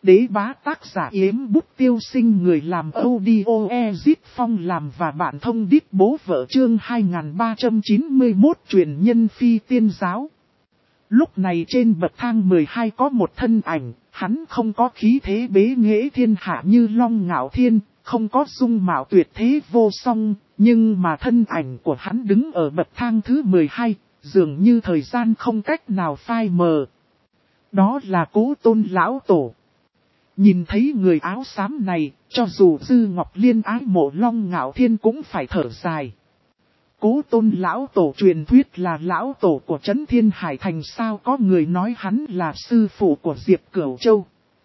Đế bá tác giả Yếm Bút Tiêu Sinh, người làm audio Ezit Phong làm và bạn thông đít bố vợ, chương 2391 truyền nhân phi tiên giáo. Lúc này trên bậc thang 12 có một thân ảnh, hắn không có khí thế bế nghệ thiên hạ như Long Ngạo Thiên, không có dung mạo tuyệt thế vô song, nhưng mà thân ảnh của hắn đứng ở bậc thang thứ 12, dường như thời gian không cách nào phai mờ. Đó là Cố Tôn lão tổ. Nhìn thấy người áo xám này, cho dù Dư Ngọc Liên ái mộ Long Ngạo Thiên cũng phải thở dài. Cố Tôn lão tổ truyền thuyết là lão tổ của Trấn Thiên Hải Thành, sao có người nói hắn là sư phụ của Diệp Cửu Châu.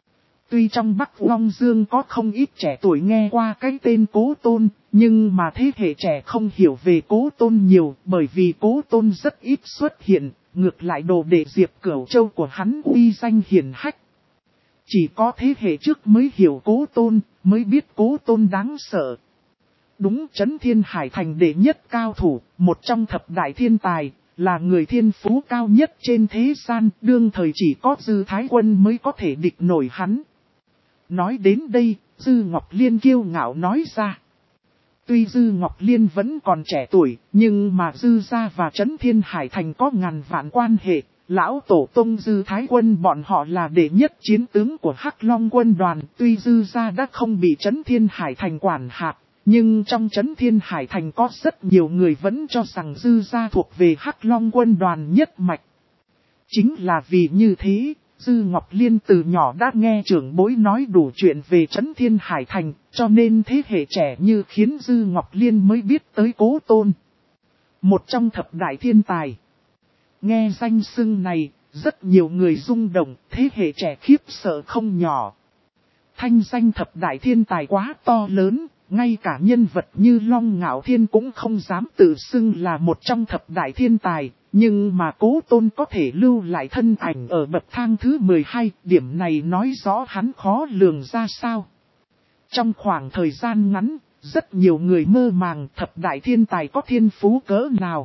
Tuy trong Bắc Long Dương có không ít trẻ tuổi nghe qua cái tên Cố Tôn, nhưng mà thế hệ trẻ không hiểu về Cố Tôn nhiều, bởi vì Cố Tôn rất ít xuất hiện, ngược lại đồ đệ Diệp Cửu Châu của hắn uy danh hiển hách. Chỉ có thế hệ trước mới hiểu Cố Tôn, mới biết Cố Tôn đáng sợ. Đúng, Trấn Thiên Hải Thành đệ nhất cao thủ, một trong thập đại thiên tài, là người thiên phú cao nhất trên thế gian, đương thời chỉ có Dư Thái Quân mới có thể địch nổi hắn. Nói đến đây, Dư Ngọc Liên kiêu ngạo nói ra. Tuy Dư Ngọc Liên vẫn còn trẻ tuổi, nhưng mà Dư gia và Trấn Thiên Hải Thành có ngàn vạn quan hệ. Lão tổ tông Dư Thái Quân bọn họ là đệ nhất chiến tướng của Hắc Long quân đoàn. Tuy Dư gia đã không bị Trấn Thiên Hải Thành quản hạt, nhưng trong Trấn Thiên Hải Thành có rất nhiều người vẫn cho rằng Dư gia thuộc về Hắc Long quân đoàn nhất mạch. Chính là vì như thế, Dư Ngọc Liên từ nhỏ đã nghe trưởng bối nói đủ chuyện về Trấn Thiên Hải Thành, cho nên thế hệ trẻ như khiến Dư Ngọc Liên mới biết tới Cố Tôn. Một trong thập đại thiên tài. Nghe danh xưng này, rất nhiều người rung động, thế hệ trẻ khiếp sợ không nhỏ. Thanh danh thập đại thiên tài quá to lớn, ngay cả nhân vật như Long Ngạo Thiên cũng không dám tự xưng là một trong thập đại thiên tài. Nhưng mà Cố Tôn có thể lưu lại thân ảnh ở bậc thang thứ 12, điểm này nói rõ hắn khó lường ra sao. Trong khoảng thời gian ngắn, rất nhiều người mơ màng thập đại thiên tài có thiên phú cỡ nào.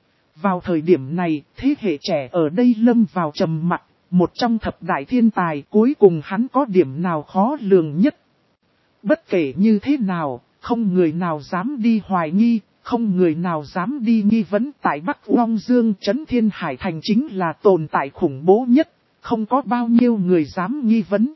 Vào thời điểm này, thế hệ trẻ ở đây lâm vào trầm mặc, một trong thập đại thiên tài cuối cùng hắn có điểm nào khó lường nhất. Bất kể như thế nào, không người nào dám đi hoài nghi. Không người nào dám đi nghi vấn, tại Bắc Long Dương Trấn Thiên Hải Thành chính là tồn tại khủng bố nhất, không có bao nhiêu người dám nghi vấn.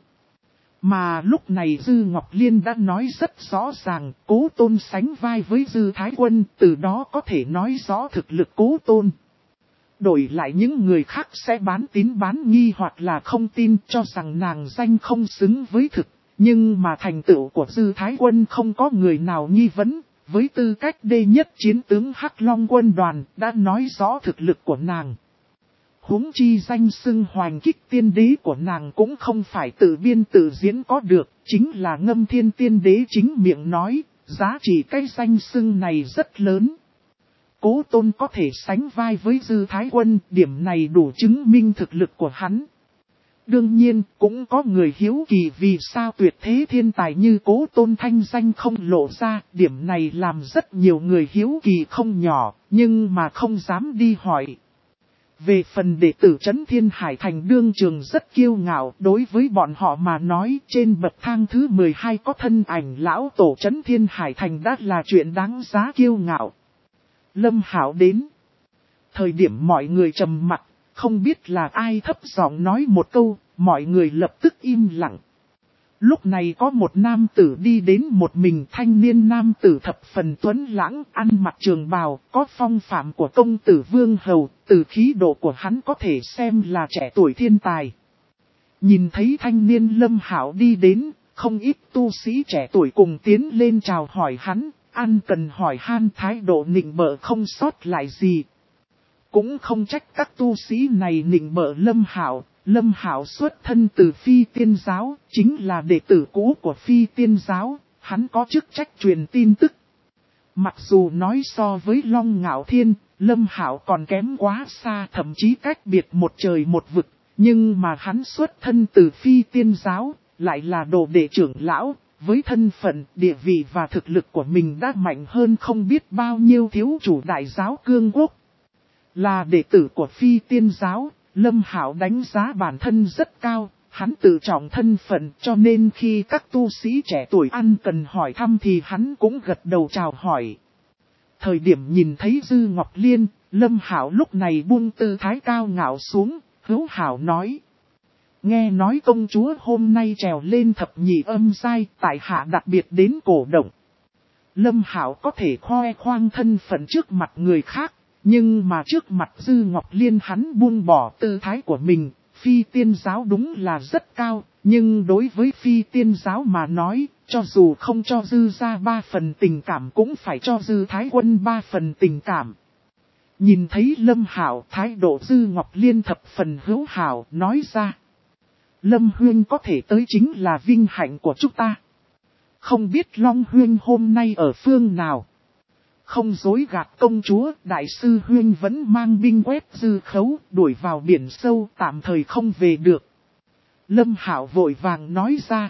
Mà lúc này Dư Ngọc Liên đã nói rất rõ ràng, Cố Tôn sánh vai với Dư Thái Quân, từ đó có thể nói rõ thực lực Cố Tôn. Đổi lại những người khác sẽ bán tín bán nghi hoặc là không tin, cho rằng nàng danh không xứng với thực, nhưng mà thành tựu của Dư Thái Quân không có người nào nghi vấn. Với tư cách đệ nhất chiến tướng Hắc Long quân đoàn đã nói rõ thực lực của nàng. Huống chi danh xưng Hoành Kích Tiên Đế của nàng cũng không phải tự biên tự diễn có được, chính là Ngâm Thiên Tiên Đế chính miệng nói, giá trị cái danh xưng này rất lớn. Cố Tôn có thể sánh vai với Dư Thái Quân, điểm này đủ chứng minh thực lực của hắn. Đương nhiên, cũng có người hiếu kỳ vì sao tuyệt thế thiên tài như Cố Tôn thanh danh không lộ ra, điểm này làm rất nhiều người hiếu kỳ không nhỏ, nhưng mà không dám đi hỏi. Về phần đệ tử Trấn Thiên Hải Thành đương trường rất kiêu ngạo, đối với bọn họ mà nói trên bậc thang thứ 12 có thân ảnh lão tổ Trấn Thiên Hải Thành đã là chuyện đáng giá kiêu ngạo. Lâm Hạo đến. Thời điểm mọi người trầm mặc. Không biết là ai thấp giọng nói một câu, mọi người lập tức im lặng. Lúc này có một nam tử đi đến một mình, thanh niên nam tử thập phần tuấn lãng, ăn mặc trường bào, có phong phạm của công tử Vương Hầu, từ khí độ của hắn có thể xem là trẻ tuổi thiên tài. Nhìn thấy thanh niên Lâm Hạo đi đến, không ít tu sĩ trẻ tuổi cùng tiến lên chào hỏi hắn, ăn cần hỏi han, thái độ nịnh bợ không sót lại gì. Cũng không trách các tu sĩ này nịnh bợ Lâm Hạo. Lâm Hạo xuất thân từ Phi Tiên Giáo, chính là đệ tử cũ của Phi Tiên Giáo, hắn có chức trách truyền tin tức. Mặc dù nói so với Long Ngạo Thiên, Lâm Hạo còn kém quá xa, thậm chí cách biệt một trời một vực, nhưng mà hắn xuất thân từ Phi Tiên Giáo, lại là đồ đệ trưởng lão, với thân phận, địa vị và thực lực của mình đã mạnh hơn không biết bao nhiêu thiếu chủ đại giáo cương quốc. Là đệ tử của Phi Tiên Giáo, Lâm Hạo đánh giá bản thân rất cao, hắn tự trọng thân phận cho nên khi các tu sĩ trẻ tuổi ăn cần hỏi thăm thì hắn cũng gật đầu chào hỏi. Thời điểm nhìn thấy Dư Ngọc Liên, Lâm Hảo lúc này buông tư thái cao ngạo xuống, hữu hảo nói. Nghe nói công chúa hôm nay trèo lên thập nhị âm giai, tại hạ đặc biệt đến cổ động. Lâm Hảo có thể khoe khoang thân phận trước mặt người khác, nhưng mà trước mặt Dư Ngọc Liên hắn buông bỏ tư thái của mình. Phi tiên giáo đúng là rất cao, nhưng đối với phi tiên giáo mà nói, cho dù không cho Dư ra 3 phần tình cảm cũng phải cho Dư Thái Quân 3 phần tình cảm. Nhìn thấy Lâm Hảo, thái độ Dư Ngọc Liên thập phần hữu hảo, nói ra. Lâm Huyên có thể tới chính là vinh hạnh của chúng ta. Không biết Long Huyên hôm nay ở phương nào. Không dối gạt công chúa, đại sư Huyên vẫn mang binh quét Dư Khấu, đuổi vào biển sâu, tạm thời không về được. Lâm Hảo vội vàng nói ra.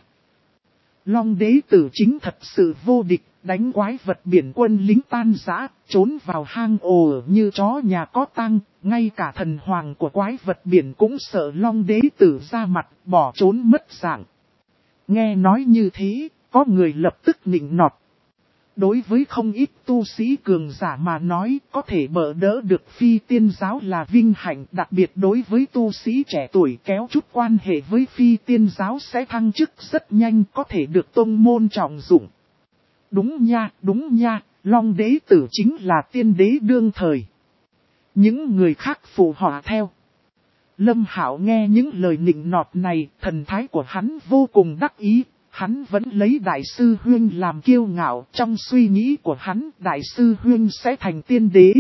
Long đế tử chính thật sự vô địch, đánh quái vật biển quân lính tan rã, trốn vào hang ổ như chó nhà có tăng, ngay cả thần hoàng của quái vật biển cũng sợ Long đế tử ra mặt, bỏ trốn mất dạng. Nghe nói như thế, có người lập tức nịnh nọt. Đối với không ít tu sĩ cường giả mà nói, có thể bỡ đỡ được phi tiên giáo là vinh hạnh, đặc biệt đối với tu sĩ trẻ tuổi kéo chút quan hệ với phi tiên giáo sẽ thăng chức rất nhanh, có thể được tông môn trọng dụng. Đúng nha, Long đế tử chính là tiên đế đương thời. Những người khác phụ họa theo. Lâm Hảo nghe những lời nịnh nọt này, thần thái của hắn vô cùng đắc ý. Hắn vẫn lấy Đại sư Huyên làm kiêu ngạo, trong suy nghĩ của hắn Đại sư Huyên sẽ thành tiên đế.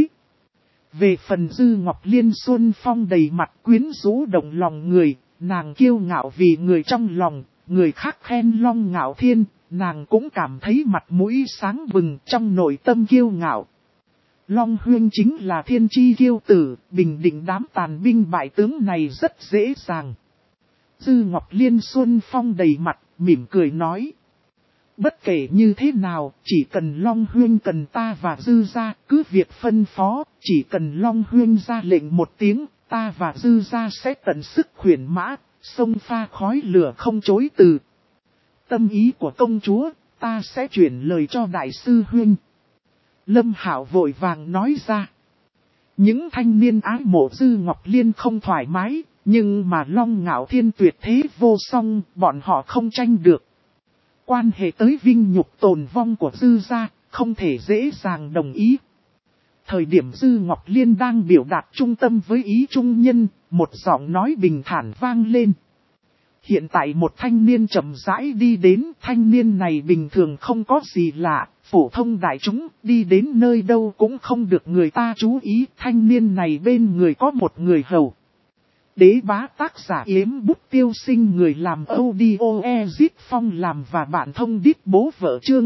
Về phần Dư Ngọc Liên xuân phong đầy mặt quyến rũ động lòng người, nàng kiêu ngạo vì người trong lòng, người khác khen Long Ngạo Thiên, nàng cũng cảm thấy mặt mũi sáng bừng trong nội tâm kiêu ngạo. Long Huyên chính là thiên chi kiêu tử, bình định đám tàn binh bại tướng này rất dễ dàng. Dư Ngọc Liên xuân phong đầy mặt, mỉm cười nói. Bất kể như thế nào, chỉ cần Long Huyên cần ta và Dư ra, cứ việc phân phó, chỉ cần Long Huyên ra lệnh một tiếng, ta và Dư ra sẽ tận sức khuyển mã, sông pha khói lửa không chối từ. Tâm ý của công chúa, ta sẽ chuyển lời cho Đại sư Huyên. Lâm Hảo vội vàng nói ra. Những thanh niên ái mộ Dư Ngọc Liên không thoải mái. Nhưng mà Long Ngạo Thiên tuyệt thế vô song, bọn họ không tranh được. Quan hệ tới vinh nhục tồn vong của Dư gia, không thể dễ dàng đồng ý. Thời điểm Dư Ngọc Liên đang biểu đạt trung tâm với ý trung nhân, một giọng nói bình thản vang lên. Hiện tại một thanh niên chậm rãi đi đến, thanh niên này bình thường không có gì lạ, phổ thông đại chúng, đi đến nơi đâu cũng không được người ta chú ý, thanh niên này bên người có một người hầu. Đế bá tác giả Yếm Bút Tiêu Sinh, người làm audio Ezit Phong làm và bạn thông đít bố vợ chương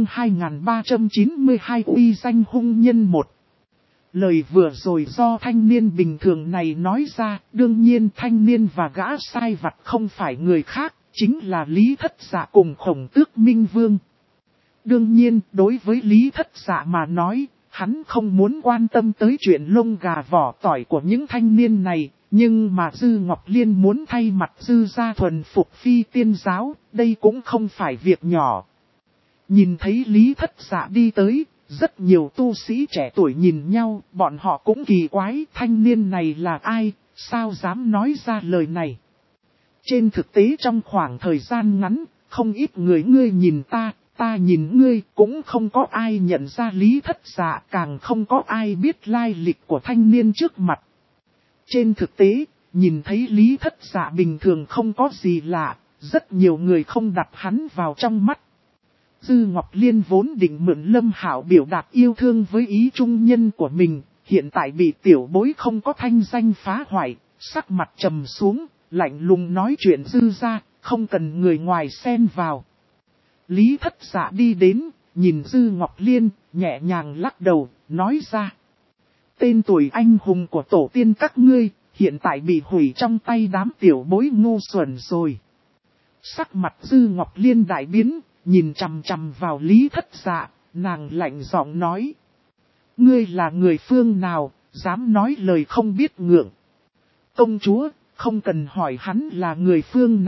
2392 uy danh hung nhân 1. Lời vừa rồi do thanh niên bình thường này nói ra, đương nhiên thanh niên và gã sai vặt không phải người khác, chính là Lý Thất Dạ cùng Khổng Tước Minh Vương. Đương nhiên, đối với Lý Thất Dạ mà nói, hắn không muốn quan tâm tới chuyện lông gà vỏ tỏi của những thanh niên này. Nhưng mà Dư Ngọc Liên muốn thay mặt Dư gia thuần phục phi tiên giáo, đây cũng không phải việc nhỏ. Nhìn thấy Lý Thất Dạ đi tới, rất nhiều tu sĩ trẻ tuổi nhìn nhau, bọn họ cũng kỳ quái, thanh niên này là ai, sao dám nói ra lời này. Trên thực tế trong khoảng thời gian ngắn, không ít người ngươi nhìn ta nhìn ngươi, cũng không có ai nhận ra Lý Thất Dạ, càng không có ai biết lai lịch của thanh niên trước mặt. Trên thực tế, nhìn thấy Lý Thất Dạ bình thường không có gì lạ, rất nhiều người không đặt hắn vào trong mắt. Dư Ngọc Liên vốn định mượn Lâm Hảo biểu đạt yêu thương với ý trung nhân của mình, hiện tại bị tiểu bối không có thanh danh phá hoại, sắc mặt trầm xuống, lạnh lùng nói chuyện Dư ra, không cần người ngoài xen vào. Lý Thất Dạ đi đến, nhìn Dư Ngọc Liên, nhẹ nhàng lắc đầu, nói ra. Tên tuổi anh hùng của tổ tiên các ngươi, hiện tại bị hủy trong tay đám tiểu bối ngu xuẩn rồi. Sắc mặt Dư Ngọc Liên đại biến, nhìn chằm chằm vào Lý Thất Dạ, nàng lạnh giọng nói. Ngươi là người phương nào, dám nói lời không biết ngượng. Công chúa, không cần hỏi hắn là người phương nào,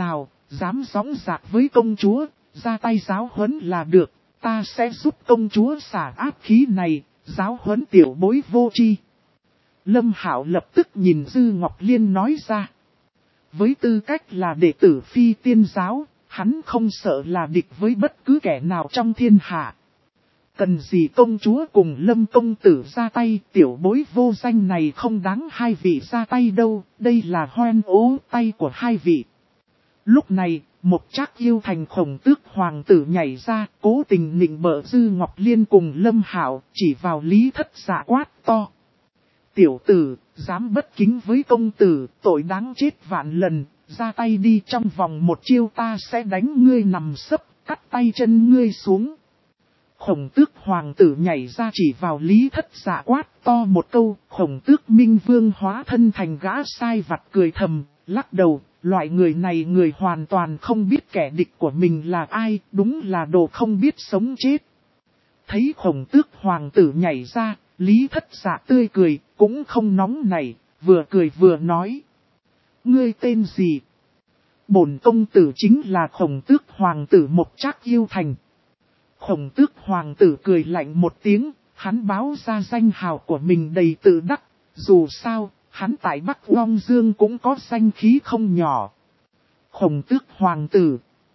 dám gióng giạc với công chúa, ra tay giáo huấn là được, ta sẽ giúp công chúa xả áp khí này, giáo huấn tiểu bối vô tri. Lâm Hạo lập tức nhìn Dư Ngọc Liên nói ra. Với tư cách là đệ tử Phi Tiên giáo, hắn không sợ là địch với bất cứ kẻ nào trong thiên hạ. Cần gì công chúa cùng Lâm công tử ra tay, tiểu bối vô danh này không đáng hai vị ra tay đâu, đây là hoen ố tay của hai vị. Lúc này, một Trác Yêu Thành Khổng Tước hoàng tử nhảy ra, cố tình nịnh bợ Dư Ngọc Liên cùng Lâm Hạo, chỉ vào Lý Thất Dạ quát to. Tiểu tử, dám bất kính với công tử, tội đáng chết vạn lần, ra tay đi, trong vòng một chiêu ta sẽ đánh ngươi nằm sấp, cắt tay chân ngươi xuống. Khổng Tước hoàng tử nhảy ra chỉ vào Lý Thất Dạ quát to một câu, Khổng Tước Minh Vương hóa thân thành gã sai vặt cười thầm, lắc đầu, loại người này người hoàn toàn không biết kẻ địch của mình là ai, đúng là đồ không biết sống chết. Thấy Khổng Tước hoàng tử nhảy ra, Lý Thất Dạ tươi cười, cũng không nóng nảy, vừa cười vừa nói. Ngươi tên gì? Bổn công tử chính là Khổng Tước hoàng tử một Trác Yêu Thành. Khổng Tước hoàng tử cười lạnh một tiếng, hắn báo ra danh hào của mình đầy tự đắc, dù sao, hắn tại Bắc Long Dương cũng có danh khí không nhỏ. Khổng Tước hoàng tử.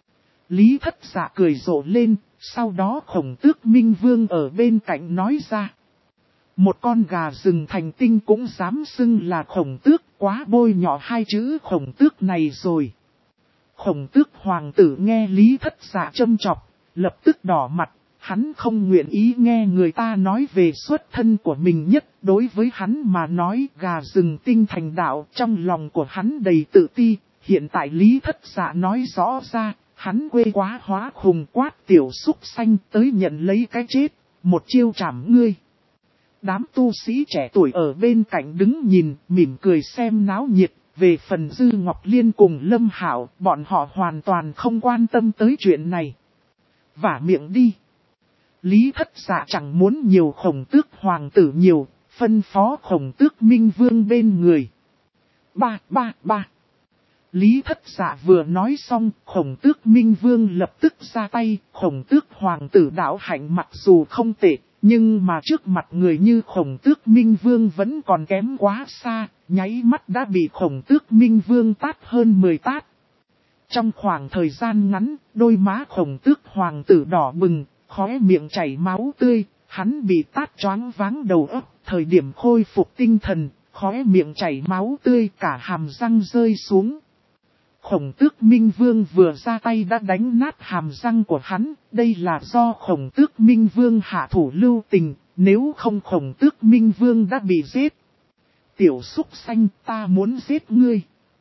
Lý Thất Dạ cười rộ lên, sau đó Khổng Tước Minh Vương ở bên cạnh nói ra. Một con gà rừng thành tinh cũng dám xưng là Khổng Tước, quá bôi nhọ hai chữ Khổng Tước này rồi. Khổng Tước hoàng tử nghe Lý Thất Dạ châm chọc, lập tức đỏ mặt, hắn không nguyện ý nghe người ta nói về xuất thân của mình nhất. Đối với hắn mà nói gà rừng tinh thành đạo, trong lòng của hắn đầy tự ti. Hiện tại Lý Thất Dạ nói rõ ra, hắn quê quá hóa khùng quát tiểu súc xanh tới nhận lấy cái chết, một chiêu trảm ngươi. Đám tu sĩ trẻ tuổi ở bên cạnh đứng nhìn, mỉm cười xem náo nhiệt. Về phần Dư Ngọc Liên cùng Lâm Hạo, bọn họ hoàn toàn không quan tâm tới chuyện này. Vả miệng đi. Lý Thất Dạ chẳng muốn nhiều Khổng Tước hoàng tử nhiều, phân phó Khổng Tước Minh Vương bên người. Ba. Lý Thất Dạ vừa nói xong, Khổng Tước Minh Vương lập tức ra tay. Khổng Tước hoàng tử đạo hạnh mặc dù không tệ, nhưng mà trước mặt người như Khổng Tước Minh Vương vẫn còn kém quá xa, nháy mắt đã bị Khổng Tước Minh Vương tát hơn 10 tát. Trong khoảng thời gian ngắn, đôi má Khổng Tước hoàng tử đỏ bừng, khóe miệng chảy máu tươi, hắn bị tát choáng váng đầu óc, thời điểm khôi phục tinh thần, khóe miệng chảy máu tươi, cả hàm răng rơi xuống. Khổng Tước Minh Vương vừa ra tay đã đánh nát hàm răng của hắn, đây là do Khổng Tước Minh Vương hạ thủ lưu tình, nếu không Khổng Tước Minh Vương đã bị giết. Tiểu súc xanh, ta muốn giết ngươi.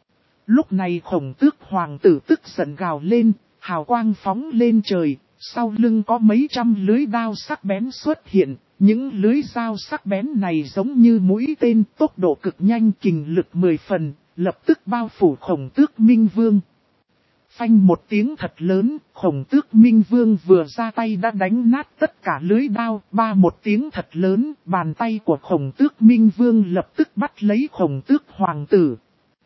Lúc này Khổng Tước hoàng tử tức giận gào lên, hào quang phóng lên trời, sau lưng có mấy trăm lưới đao sắc bén xuất hiện, những lưới dao sắc bén này giống như mũi tên, tốc độ cực nhanh, kình lực 10 phần, lập tức bao phủ Khổng Tước Minh Vương. Phanh một tiếng thật lớn, Khổng Tước Minh Vương vừa ra tay đã đánh nát tất cả lưới đao, ba một tiếng thật lớn, bàn tay của Khổng Tước Minh Vương lập tức bắt lấy Khổng Tước hoàng tử.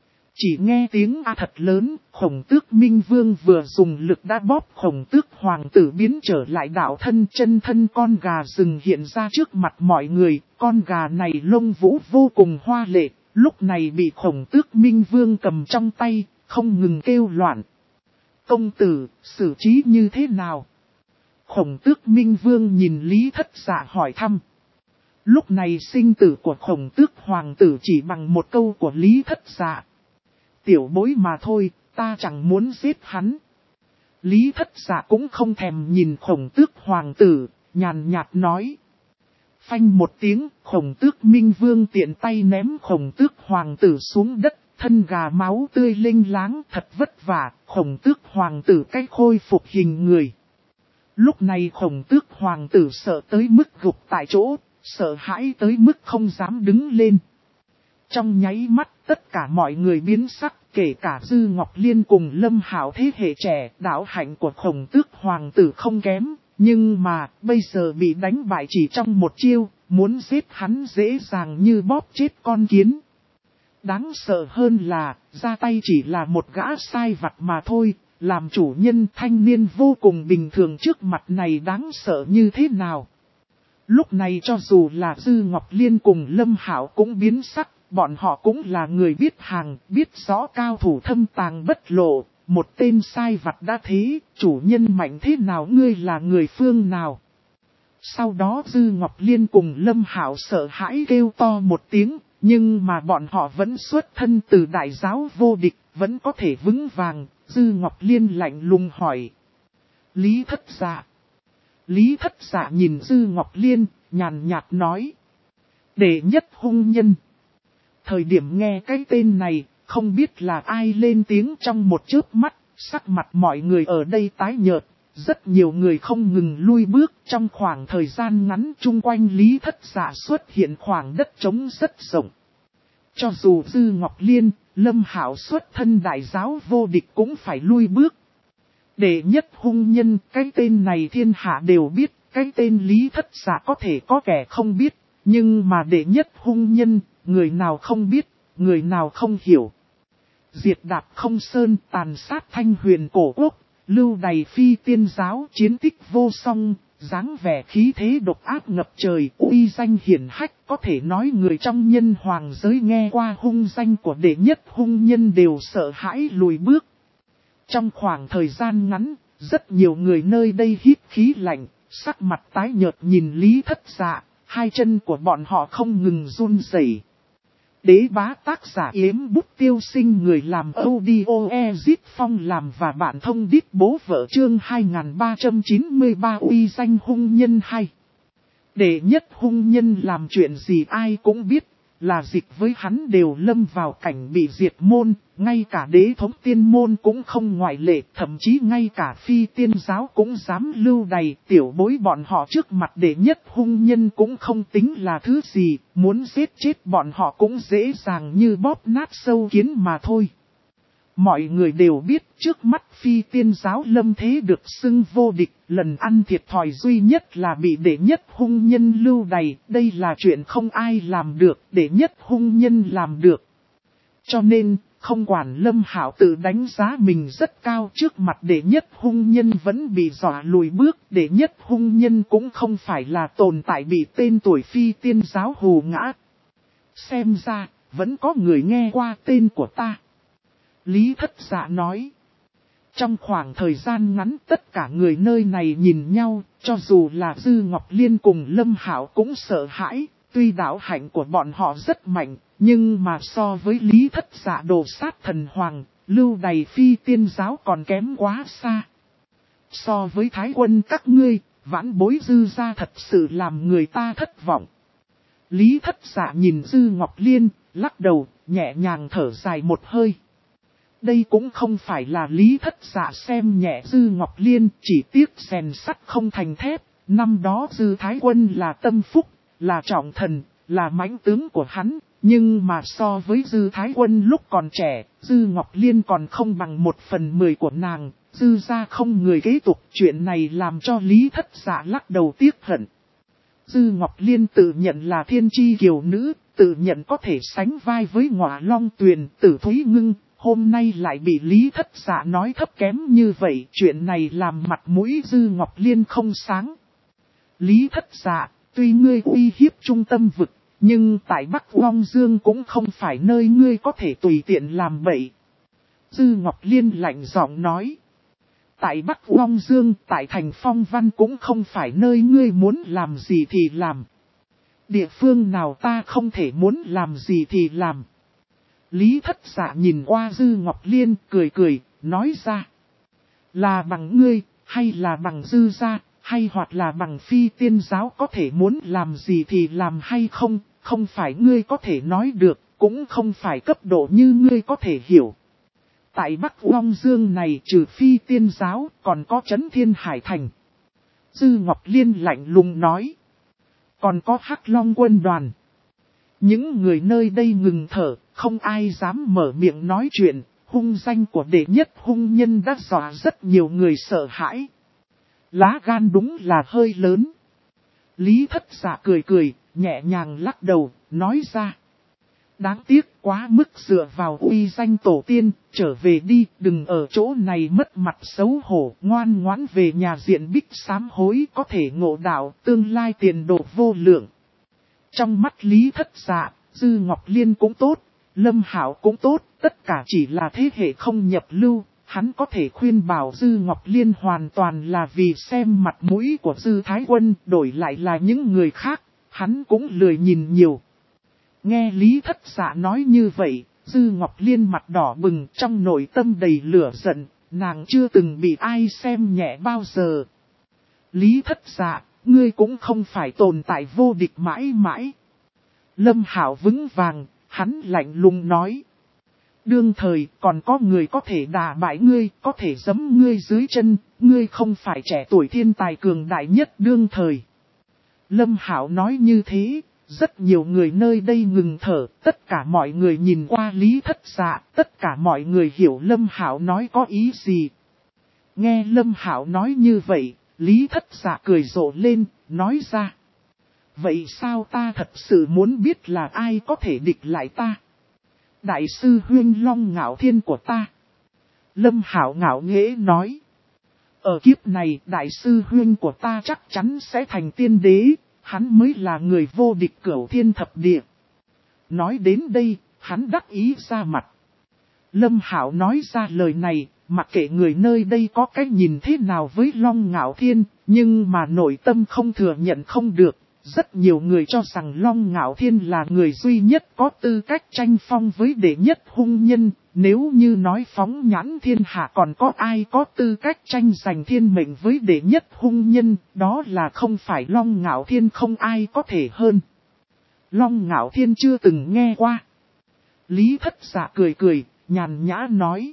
Chỉ nghe tiếng a thật lớn, Khổng Tước Minh Vương vừa dùng lực đã bóp Khổng Tước hoàng tử biến trở lại đạo thân, chân thân con gà rừng hiện ra trước mặt mọi người. Con gà này lông vũ vô cùng hoa lệ, lúc này bị Khổng Tước Minh Vương cầm trong tay, không ngừng kêu loạn. Công tử, xử trí như thế nào? Khổng Tước Minh Vương nhìn Lý Thất Dạ hỏi thăm. Lúc này sinh tử của Khổng Tước hoàng tử chỉ bằng một câu của Lý Thất Dạ. Tiểu bối mà thôi, ta chẳng muốn giết hắn. Lý Thất Dạ cũng không thèm nhìn Khổng Tước hoàng tử, nhàn nhạt nói. Phanh một tiếng, Khổng Tước Minh Vương tiện tay ném Khổng Tước hoàng tử xuống đất, thân gà máu tươi linh láng, thật vất vả, Khổng Tước hoàng tử cách khôi phục hình người. Lúc này Khổng Tước hoàng tử sợ tới mức gục tại chỗ, sợ hãi tới mức không dám đứng lên. Trong nháy mắt, tất cả mọi người biến sắc, kể cả Dư Ngọc Liên cùng Lâm Hạo thế hệ trẻ, đạo hạnh của Khổng Tước hoàng tử không kém, nhưng mà, bây giờ bị đánh bại chỉ trong một chiêu, muốn giết hắn dễ dàng như bóp chết con kiến. Đáng sợ hơn là, ra tay chỉ là một gã sai vặt mà thôi, Làm chủ nhân thanh niên vô cùng bình thường trước mặt này đáng sợ như thế nào. Lúc này cho dù là Dư Ngọc Liên cùng Lâm Hạo cũng biến sắc, bọn họ cũng là người biết hàng, biết rõ cao thủ thâm tàng bất lộ. Một tên sai vặt đã thế, chủ nhân mạnh thế nào ngươi là người phương nào. Sau đó Dư Ngọc Liên cùng Lâm Hạo sợ hãi kêu to một tiếng, nhưng mà bọn họ vẫn xuất thân từ đại giáo vô địch, vẫn có thể vững vàng. Dư Ngọc Liên lạnh lùng hỏi. Lý Thất Dạ. Lý Thất Dạ nhìn Dư Ngọc Liên, nhàn nhạt nói. Đệ nhất hung nhân. Thời điểm nghe cái tên này, không biết là ai lên tiếng trong một chớp mắt, sắc mặt mọi người ở đây tái nhợt. Rất nhiều người không ngừng lui bước trong khoảng thời gian ngắn chung quanh Lý Thất Dạ xuất hiện khoảng đất trống rất rộng. Cho dù Dư Ngọc Liên, Lâm Hạo xuất thân đại giáo vô địch cũng phải lui bước. Đệ nhất hung nhân, cái tên này thiên hạ đều biết, cái tên Lý Thất Dạ có thể có kẻ không biết, nhưng mà đệ nhất hung nhân, người nào không biết, người nào không hiểu. Diệt đạp không sơn, tàn sát Thanh Huyền cổ quốc, lưu đày phi tiên giáo, chiến tích vô song, dáng vẻ khí thế độc ác ngập trời, uy danh hiển hách, có thể nói người trong nhân hoàng giới nghe qua hung danh của đệ nhất hung nhân đều sợ hãi lùi bước. Trong khoảng thời gian ngắn, rất nhiều người nơi đây hít khí lạnh, sắc mặt tái nhợt nhìn Lý Thất Dạ, hai chân của bọn họ không ngừng run rẩy. Đế bá tác giả Yếm Bút Tiêu Sinh, người làm audio Ezit Phong làm và bạn thông đít bố vợ chương 2393 uy danh hung nhân hay. Đệ nhất hung nhân làm chuyện gì ai cũng biết, là dịch với hắn đều lâm vào cảnh bị diệt môn, ngay cả đế thống tiên môn cũng không ngoại lệ, thậm chí ngay cả phi tiên giáo cũng dám lưu đày, tiểu bối bọn họ trước mặt đệ nhất hung nhân cũng không tính là thứ gì, muốn giết chết bọn họ cũng dễ dàng như bóp nát sâu kiến mà thôi. Mọi người đều biết trước mắt phi tiên giáo lâm thế được xưng vô địch, lần ăn thiệt thòi duy nhất là bị đệ nhất hung nhân lưu đày, đây là chuyện không ai làm được, đệ nhất hung nhân làm được. Cho nên, không quản Lâm Hạo tự đánh giá mình rất cao trước mặt đệ nhất hung nhân vẫn bị dọa lùi bước, đệ nhất hung nhân cũng không phải là tồn tại bị tên tuổi phi tiên giáo hù ngã. Xem ra, vẫn có người nghe qua tên của ta. Lý Thất Dạ nói. Trong khoảng thời gian ngắn tất cả người nơi này nhìn nhau, cho dù là Dư Ngọc Liên cùng Lâm Hạo cũng sợ hãi, tuy đạo hạnh của bọn họ rất mạnh, nhưng mà so với Lý Thất Dạ đồ sát thần hoàng, lưu đày phi tiên giáo còn kém quá xa. So với thái quân các ngươi, vãn bối Dư gia thật sự làm người ta thất vọng. Lý Thất Dạ nhìn Dư Ngọc Liên, lắc đầu, nhẹ nhàng thở dài một hơi. Đây cũng không phải là Lý Thất Dạ xem nhẹ Dư Ngọc Liên, chỉ tiếc rèn sắt không thành thép. Năm đó Dư Thái Quân là tâm phúc, là trọng thần, là mãnh tướng của hắn. Nhưng mà so với Dư Thái Quân lúc còn trẻ, Dư Ngọc Liên còn không bằng 1/10 của nàng. Dư gia không người kế tục, chuyện này làm cho Lý Thất Dạ lắc đầu tiếc hận. Dư Ngọc Liên tự nhận là thiên chi kiều nữ, tự nhận có thể sánh vai với Ngọa Long Tuyền, Tử Thúy Ngưng. Hôm nay lại bị Lý Thất Dạ nói thấp kém như vậy, chuyện này làm mặt mũi Dư Ngọc Liên không sáng. Lý Thất Dạ, tuy ngươi uy hiếp trung tâm vực, nhưng tại Bắc Long Dương cũng không phải nơi ngươi có thể tùy tiện làm bậy. Dư Ngọc Liên lạnh giọng nói. Tại Bắc Long Dương, tại thành Phong Văn cũng không phải nơi ngươi muốn làm gì thì làm. Địa phương nào ta không thể muốn làm gì thì làm. Lý Thất Dạ nhìn qua Dư Ngọc Liên cười cười, nói ra. Là bằng ngươi, hay là bằng Dư gia, hay hoặc là bằng phi tiên giáo có thể muốn làm gì thì làm hay không, không phải ngươi có thể nói được, cũng không phải cấp độ như ngươi có thể hiểu. Tại Bắc Long Dương này trừ phi tiên giáo, còn có Trấn Thiên Hải Thành. Dư Ngọc Liên lạnh lùng nói. Còn có Hắc Long quân đoàn. Những người nơi đây ngừng thở, không ai dám mở miệng nói chuyện, hung danh của đệ nhất hung nhân đã dọa rất nhiều người sợ hãi. Lá gan đúng là hơi lớn. Lý Thất Dạ cười cười, nhẹ nhàng lắc đầu, nói ra. Đáng tiếc quá mức dựa vào uy danh tổ tiên, trở về đi, đừng ở chỗ này mất mặt xấu hổ, ngoan ngoãn về nhà diện bích sám hối có thể ngộ đạo, tương lai tiền đồ vô lượng. Trong mắt Lý Thất Dạ, Dư Ngọc Liên cũng tốt, Lâm Hạo cũng tốt, tất cả chỉ là thế hệ không nhập lưu, hắn có thể khuyên bảo Dư Ngọc Liên hoàn toàn là vì xem mặt mũi của Dư Thái Quân, đổi lại là những người khác, hắn cũng lười nhìn nhiều. Nghe Lý Thất Dạ nói như vậy, Dư Ngọc Liên mặt đỏ bừng, trong nội tâm đầy lửa giận, nàng chưa từng bị ai xem nhẹ bao giờ. Lý Thất Dạ, ngươi cũng không phải tồn tại vô địch mãi mãi. Lâm Hạo vững vàng, hắn lạnh lùng nói. Đương thời còn có người có thể đả bại ngươi, có thể giẫm ngươi dưới chân, ngươi không phải trẻ tuổi thiên tài cường đại nhất đương thời. Lâm Hạo nói như thế, rất nhiều người nơi đây ngừng thở, tất cả mọi người nhìn qua Lý Thất Dạ, tất cả mọi người hiểu Lâm Hạo nói có ý gì. Nghe Lâm Hạo nói như vậy, Lý Thất Dạ cười rộ lên, nói ra. Vậy sao ta thật sự muốn biết là ai có thể địch lại ta? Đại sư Huyên Long Ngạo Thiên của ta. Lâm Hạo ngạo nghễ nói. Ở kiếp này đại sư Huyên của ta chắc chắn sẽ thành tiên đế, hắn mới là người vô địch cửu thiên thập địa. Nói đến đây, hắn đắc ý ra mặt. Lâm Hạo nói ra lời này, mặc kệ người nơi đây có cách nhìn thế nào với Long Ngạo Thiên, nhưng mà nội tâm không thừa nhận không được. Rất nhiều người cho rằng Long Ngạo Thiên là người duy nhất có tư cách tranh phong với đệ nhất hung nhân, nếu như nói phóng nhãn thiên hạ còn có ai có tư cách tranh giành thiên mệnh với đệ nhất hung nhân, đó là không phải Long Ngạo Thiên, không ai có thể hơn. Long Ngạo Thiên chưa từng nghe qua. Lý Thất Dạ cười cười, nhàn nhã nói.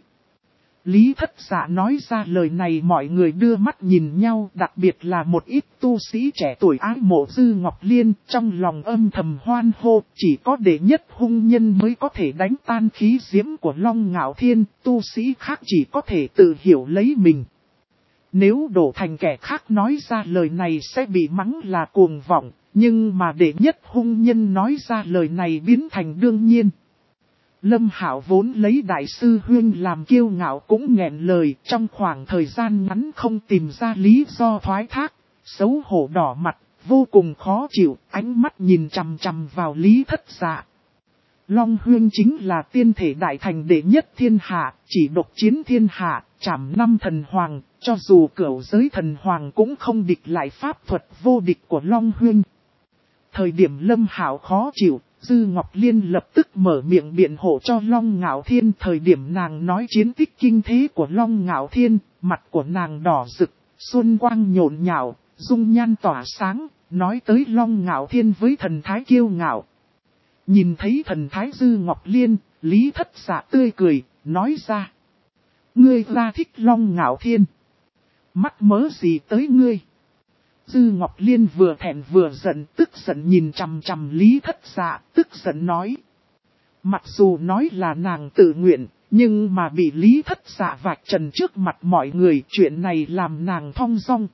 Lý Thất Dạ nói ra lời này mọi người đưa mắt nhìn nhau, đặc biệt là một ít tu sĩ trẻ tuổi ái mộ Dư Ngọc Liên, trong lòng âm thầm hoan hô, chỉ có đệ nhất hung nhân mới có thể đánh tan khí diễm của Long Ngạo Thiên, tu sĩ khác chỉ có thể tự hiểu lấy mình. Nếu đổ thành kẻ khác nói ra lời này sẽ bị mắng là cuồng vọng, nhưng mà đệ nhất hung nhân nói ra lời này biến thành đương nhiên. Lâm Hạo vốn lấy đại sư Huyên làm kiêu ngạo cũng nghẹn lời, trong khoảng thời gian ngắn không tìm ra lý do thoái thác, xấu hổ đỏ mặt, vô cùng khó chịu, ánh mắt nhìn chằm chằm vào Lý Thất Dạ. Long Huyên chính là tiên thể đại thành đệ nhất thiên hạ, chỉ độc chiến thiên hạ, trảm năm thần hoàng, cho dù cửu giới thần hoàng cũng không địch lại pháp thuật vô địch của Long Huyên. Thời điểm Lâm Hạo khó chịu, Dư Ngọc Liên lập tức mở miệng biện hộ cho Long Ngạo Thiên. Thời điểm nàng nói chiến tích kinh thế của Long Ngạo Thiên, mặt của nàng đỏ rực, xuân quang nhộn nhạo, dung nhan tỏa sáng, nói tới Long Ngạo Thiên với thần thái kiêu ngạo. Nhìn thấy thần thái Dư Ngọc Liên, Lý Thất Dạ tươi cười, nói ra. Ngươi ra thích Long Ngạo Thiên. Mắc mớ gì tới ngươi? Dư Ngọc Liên vừa thẹn vừa giận, tức giận nhìn chằm chằm Lý Thất Dạ, tức giận nói. Mặc dù nói là nàng tự nguyện, nhưng mà bị Lý Thất Dạ vạch trần trước mặt mọi người, chuyện này làm nàng thong dong.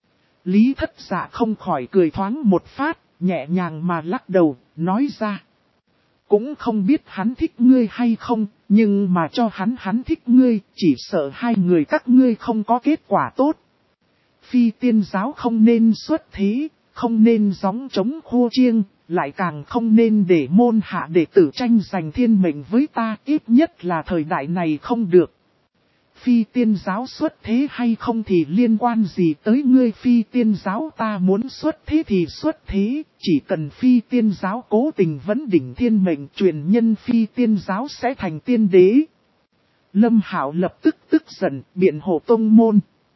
Lý Thất Dạ không khỏi cười thoáng một phát, nhẹ nhàng mà lắc đầu, nói ra. Cũng không biết hắn thích ngươi hay không, nhưng mà cho hắn thích ngươi, chỉ sợ hai người các ngươi không có kết quả tốt. Phi tiên giáo không nên xuất thế, không nên gióng trống khua chiêng, lại càng không nên để môn hạ đệ tử tranh giành thiên mệnh với ta, ít nhất là thời đại này không được. Phi tiên giáo xuất thế hay không thì liên quan gì tới ngươi? Phi tiên giáo ta muốn xuất thế thì xuất thế, chỉ cần phi tiên giáo cố tình vấn đỉnh thiên mệnh, truyền nhân phi tiên giáo sẽ thành tiên đế. Lâm Hạo lập tức tức giận, biện hộ tông môn.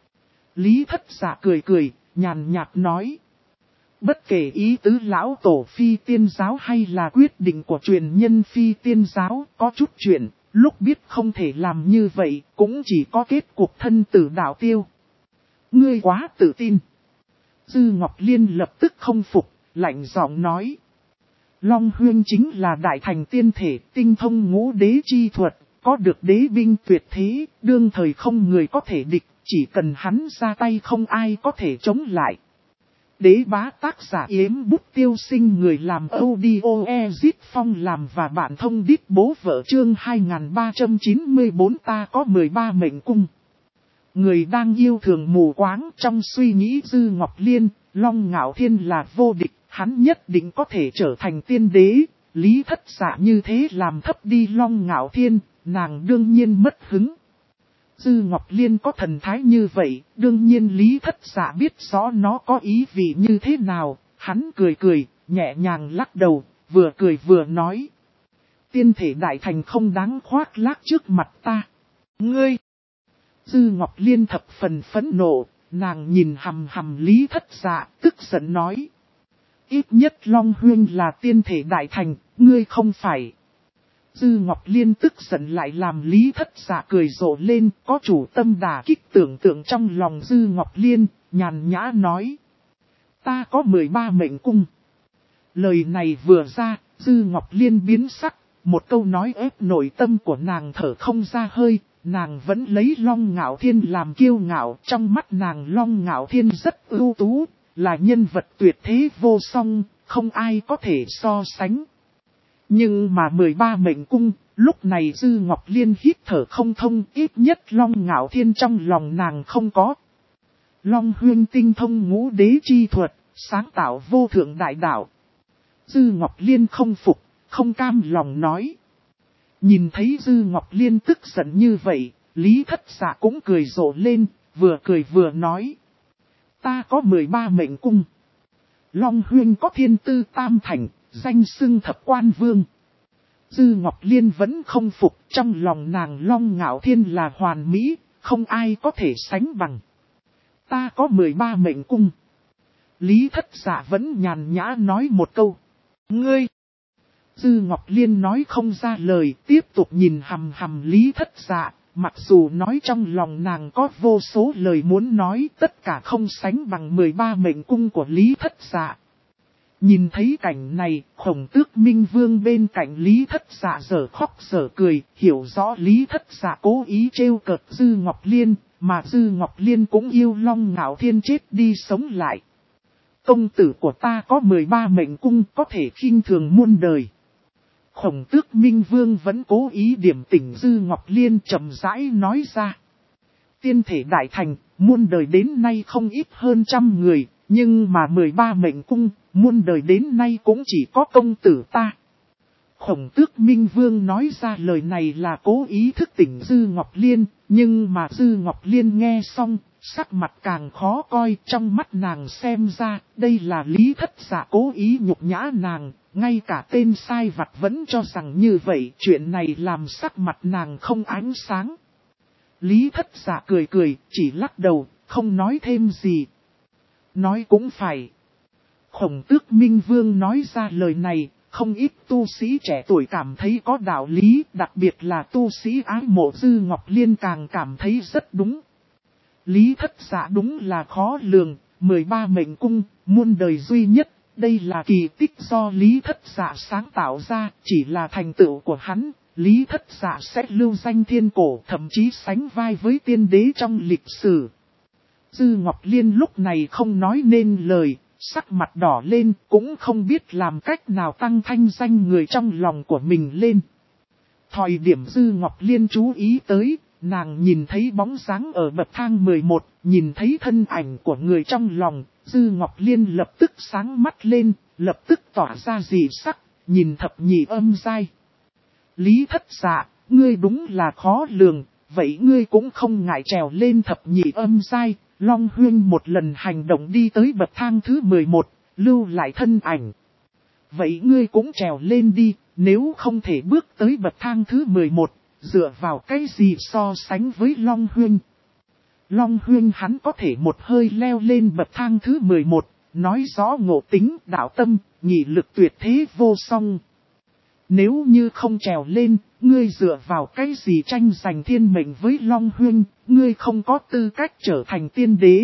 Lý Thất Dạ cười cười, nhàn nhạt nói. Bất kể ý tứ lão tổ phi tiên giáo hay là quyết định của truyền nhân phi tiên giáo, có chút chuyện, lúc biết không thể làm như vậy, cũng chỉ có kết cục thân tử đạo tiêu. Ngươi quá tự tin. Dư Ngọc Liên lập tức không phục, lạnh giọng nói. Long Huyên chính là đại thành tiên thể, tinh thông ngũ đế chi thuật, có được đế binh tuyệt thế, đương thời không người có thể địch. Chỉ cần hắn ra tay không ai có thể chống lại. Đế bá tác giả Yếm Bút Tiêu Sinh, người làm audio Ezit Phong làm và bạn thông đít bố vợ, chương 2394. Ta có 13 mệnh cung. Người đang yêu thường mù quáng, trong suy nghĩ Dư Ngọc Liên, Long Ngạo Thiên là vô địch, hắn nhất định có thể trở thành tiên đế. Lý Thất Dạ như thế làm thấp đi Long Ngạo Thiên, nàng đương nhiên mất hứng. Dư Ngọc Liên có thần thái như vậy, đương nhiên Lý Thất Dạ biết rõ nó có ý vị như thế nào. Hắn cười cười, nhẹ nhàng lắc đầu, vừa cười vừa nói: tiên thể đại thành không đáng khoác lác trước mặt ta. Ngươi! Dư Ngọc Liên thập phần phẫn nộ, nàng nhìn hằm hằm Lý Thất Dạ, tức giận nói: ít nhất Long Huyên là tiên thể đại thành, ngươi không phải. Dư Ngọc Liên tức giận lại làm Lý Thất Dạ cười rộ lên, có chủ tâm đả kích tưởng tượng trong lòng Dư Ngọc Liên, nhàn nhã nói: ta có 13 mệnh cung. Lời này vừa ra, Dư Ngọc Liên biến sắc, một câu nói ép nội tâm của nàng thở không ra hơi. Nàng vẫn lấy Long Ngạo Thiên làm kiêu ngạo, trong mắt nàng Long Ngạo Thiên rất ưu tú, là nhân vật tuyệt thế vô song, không ai có thể so sánh. Nhưng mà 13 mệnh cung, lúc này Dư Ngọc Liên hít thở không thông, ít nhất Long Ngạo Thiên trong lòng nàng không có. Long Huyên tinh thông ngũ đế chi thuật, sáng tạo vô thượng đại đạo. Dư Ngọc Liên không phục, không cam lòng nói. Nhìn thấy Dư Ngọc Liên tức giận như vậy, Lý Thất Dạ cũng cười rộ lên, vừa cười vừa nói: ta có 13 mệnh cung. Long Huyên có thiên tư tam thành, danh xưng thập quan vương. Dư Ngọc Liên vẫn không phục, trong lòng nàng Long Ngạo Thiên là hoàn mỹ, không ai có thể sánh bằng. Ta có 13 mệnh cung. Lý Thất Dạ vẫn nhàn nhã nói một câu: ngươi! Dư Ngọc Liên nói không ra lời, tiếp tục nhìn hằm hằm Lý Thất Dạ, mặc dù nói trong lòng nàng có vô số lời muốn nói, tất cả không sánh bằng 13 mệnh cung của Lý Thất Dạ. Nhìn thấy cảnh này, Khổng Tước Minh Vương bên cạnh Lý Thất Dạ dở khóc dở cười, hiểu rõ Lý Thất Dạ cố ý trêu cợt Dư Ngọc Liên, mà Dư Ngọc Liên cũng yêu Long Ngạo Thiên chết đi sống lại. Công tử của ta có 13 mệnh cung, có thể khinh thường muôn đời. Khổng Tước Minh Vương vẫn cố ý điểm tỉnh Dư Ngọc Liên, chậm rãi nói ra: tiên thể đại thành, muôn đời đến nay không ít hơn 100 người, nhưng mà 13 mệnh cung, muôn đời đến nay cũng chỉ có công tử ta. Khổng Tước Minh Vương nói ra lời này là cố ý thức tỉnh Dư Ngọc Liên, nhưng mà Dư Ngọc Liên nghe xong, sắc mặt càng khó coi, trong mắt nàng xem ra, đây là Lý Thất Dạ cố ý nhục nhã nàng, ngay cả tên sai vặt vẫn cho rằng như vậy, chuyện này làm sắc mặt nàng không ánh sáng. Lý Thất Dạ cười cười, chỉ lắc đầu, không nói thêm gì. Nói cũng phải. Khổng Tước Minh Vương nói ra lời này, không ít tu sĩ trẻ tuổi cảm thấy có đạo lý, đặc biệt là tu sĩ ái mộ Dư Ngọc Liên càng cảm thấy rất đúng. Lý Thất Dạ đúng là khó lường, 13 mệnh cung, muôn đời duy nhất, đây là kỳ tích do Lý Thất Dạ sáng tạo ra, chỉ là thành tựu của hắn, Lý Thất Dạ sẽ lưu danh thiên cổ, thậm chí sánh vai với tiên đế trong lịch sử. Dư Ngọc Liên lúc này không nói nên lời, sắc mặt đỏ lên, cũng không biết làm cách nào tăng thanh danh người trong lòng của mình lên. Thời điểm Dư Ngọc Liên chú ý tới, nàng nhìn thấy bóng dáng ở bậc thang 11, nhìn thấy thân ảnh của người trong lòng, Dư Ngọc Liên lập tức sáng mắt lên, lập tức tỏa ra dị sắc, nhìn thập nhị âm giai. Lý Thất Dạ, ngươi đúng là khó lường, vậy ngươi cũng không ngại trèo lên thập nhị âm giai. Long Huyên một lần hành động đi tới bậc thang thứ 11, lưu lại thân ảnh. Vậy ngươi cũng trèo lên đi, nếu không thể bước tới bậc thang thứ 11, dựa vào cái gì so sánh với Long Huyên. Long Huyên hắn có thể một hơi leo lên bậc thang thứ 11, nói rõ ngộ tính, đạo tâm, nghị lực tuyệt thế vô song. Nếu như không trèo lên, ngươi dựa vào cái gì tranh giành thiên mệnh với Long Huyên, ngươi không có tư cách trở thành tiên đế.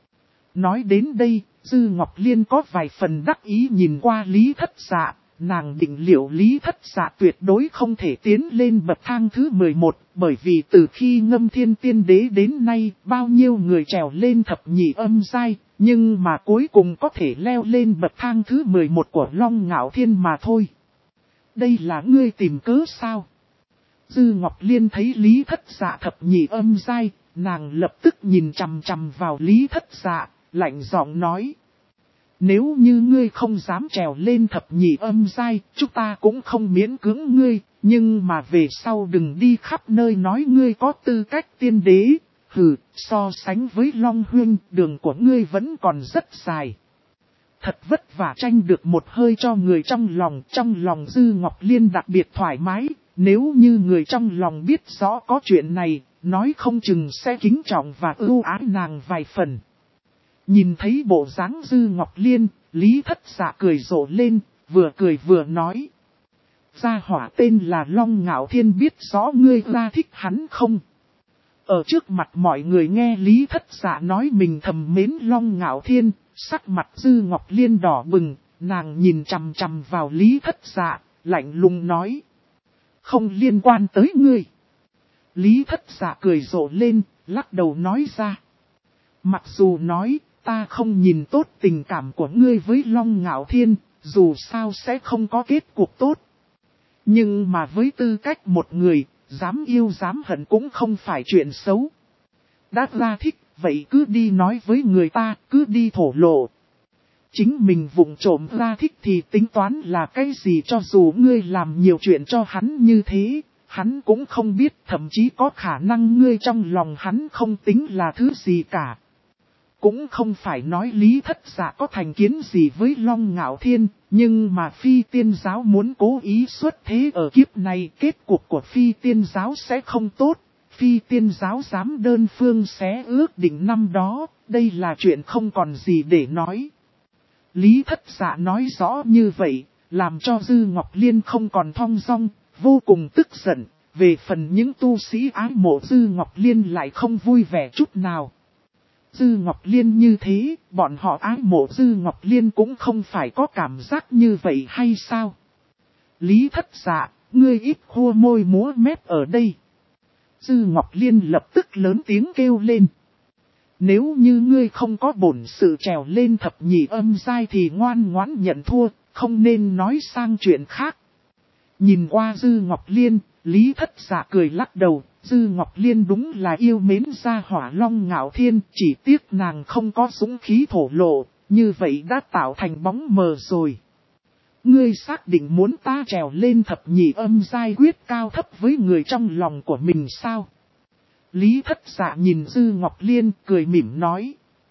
Nói đến đây, Dư Ngọc Liên có vài phần đắc ý nhìn qua Lý Thất Dạ, nàng định liệu Lý Thất Dạ tuyệt đối không thể tiến lên bậc thang thứ 11, bởi vì từ khi Ngâm Thiên Tiên Đế đến nay, bao nhiêu người trèo lên thập nhị âm giai, Nhưng mà cuối cùng có thể leo lên bậc thang thứ 11 của Long Ngạo Thiên mà thôi. Đây là ngươi tìm cớ sao? Dư Ngọc Liên thấy Lý Thất Dạ thập nhị âm giai, nàng lập tức nhìn chằm chằm vào Lý Thất Dạ, lạnh giọng nói. Nếu như ngươi không dám trèo lên thập nhị âm giai, chúng ta cũng không miễn cưỡng ngươi, nhưng mà về sau đừng đi khắp nơi nói ngươi có tư cách tiên đế. Hừ, so sánh với Long Huynh, đường của ngươi vẫn còn rất dài. Thật vất vả tranh được một hơi cho người trong lòng Dư Ngọc Liên đặc biệt thoải mái, nếu như người trong lòng biết rõ có chuyện này, nói không chừng sẽ kính trọng và ưu ái nàng vài phần. Nhìn thấy bộ dáng Dư Ngọc Liên, Lý Thất Dạ cười rộ lên, vừa cười vừa nói. Gia hỏa tên là Long Ngạo Thiên biết rõ ngươi ra thích hắn không? Ở trước mặt mọi người nghe Lý Thất Dạ nói mình thầm mến Long Ngạo Thiên, sắc mặt Dư Ngọc Liên đỏ bừng, nàng nhìn chằm chằm vào Lý Thất Dạ, lạnh lùng nói. Không liên quan tới ngươi. Lý Thất Dạ cười rộ lên, lắc đầu nói ra. Mặc dù nói, ta không nhìn tốt tình cảm của ngươi với Long Ngạo Thiên, dù sao sẽ không có kết cục tốt. Nhưng mà với tư cách một người, dám yêu dám hận cũng không phải chuyện xấu. Đã ra thích, vậy cứ đi nói với người ta, cứ đi thổ lộ. Chính mình vụng trộm ra thích thì tính toán là cái gì, cho dù ngươi làm nhiều chuyện cho hắn như thế, hắn cũng không biết, thậm chí có khả năng ngươi trong lòng hắn không tính là thứ gì cả. Cũng không phải nói Lý Thất Dạ có thành kiến gì với Long Ngạo Thiên, nhưng mà Phi Tiên Giáo muốn cố ý xuất thế ở kiếp này, kết cục của Phi Tiên Giáo sẽ không tốt. Phi Tiên Giáo dám đơn phương xé ước định năm đó, đây là chuyện không còn gì để nói. Lý Thất Dạ nói rõ như vậy, làm cho Dư Ngọc Liên không còn thong dong, vô cùng tức giận. Về phần những tu sĩ ái mộ Dư Ngọc Liên lại không vui vẻ chút nào. Dư Ngọc Liên như thế, bọn họ ái mộ Dư Ngọc Liên cũng không phải có cảm giác như vậy hay sao? Lý Thất Dạ, ngươi ít khua môi múa mép ở đây. Dư Ngọc Liên lập tức lớn tiếng kêu lên. Nếu như ngươi không có bổn sự trèo lên thập nhị âm giai thì ngoan ngoãn nhận thua, không nên nói sang chuyện khác. Nhìn qua Dư Ngọc Liên, Lý Thất Dạ cười lắc đầu. Dư Ngọc Liên đúng là yêu mến gia hỏa Long Ngạo Thiên, chỉ tiếc nàng không có dũng khí thổ lộ, như vậy đã tạo thành bóng mờ rồi. Ngươi xác định muốn ta trèo lên thập nhị âm giai quyết cao thấp với người trong lòng của mình sao? Lý Thất Dạ nhìn Dư Ngọc Liên cười mỉm nói.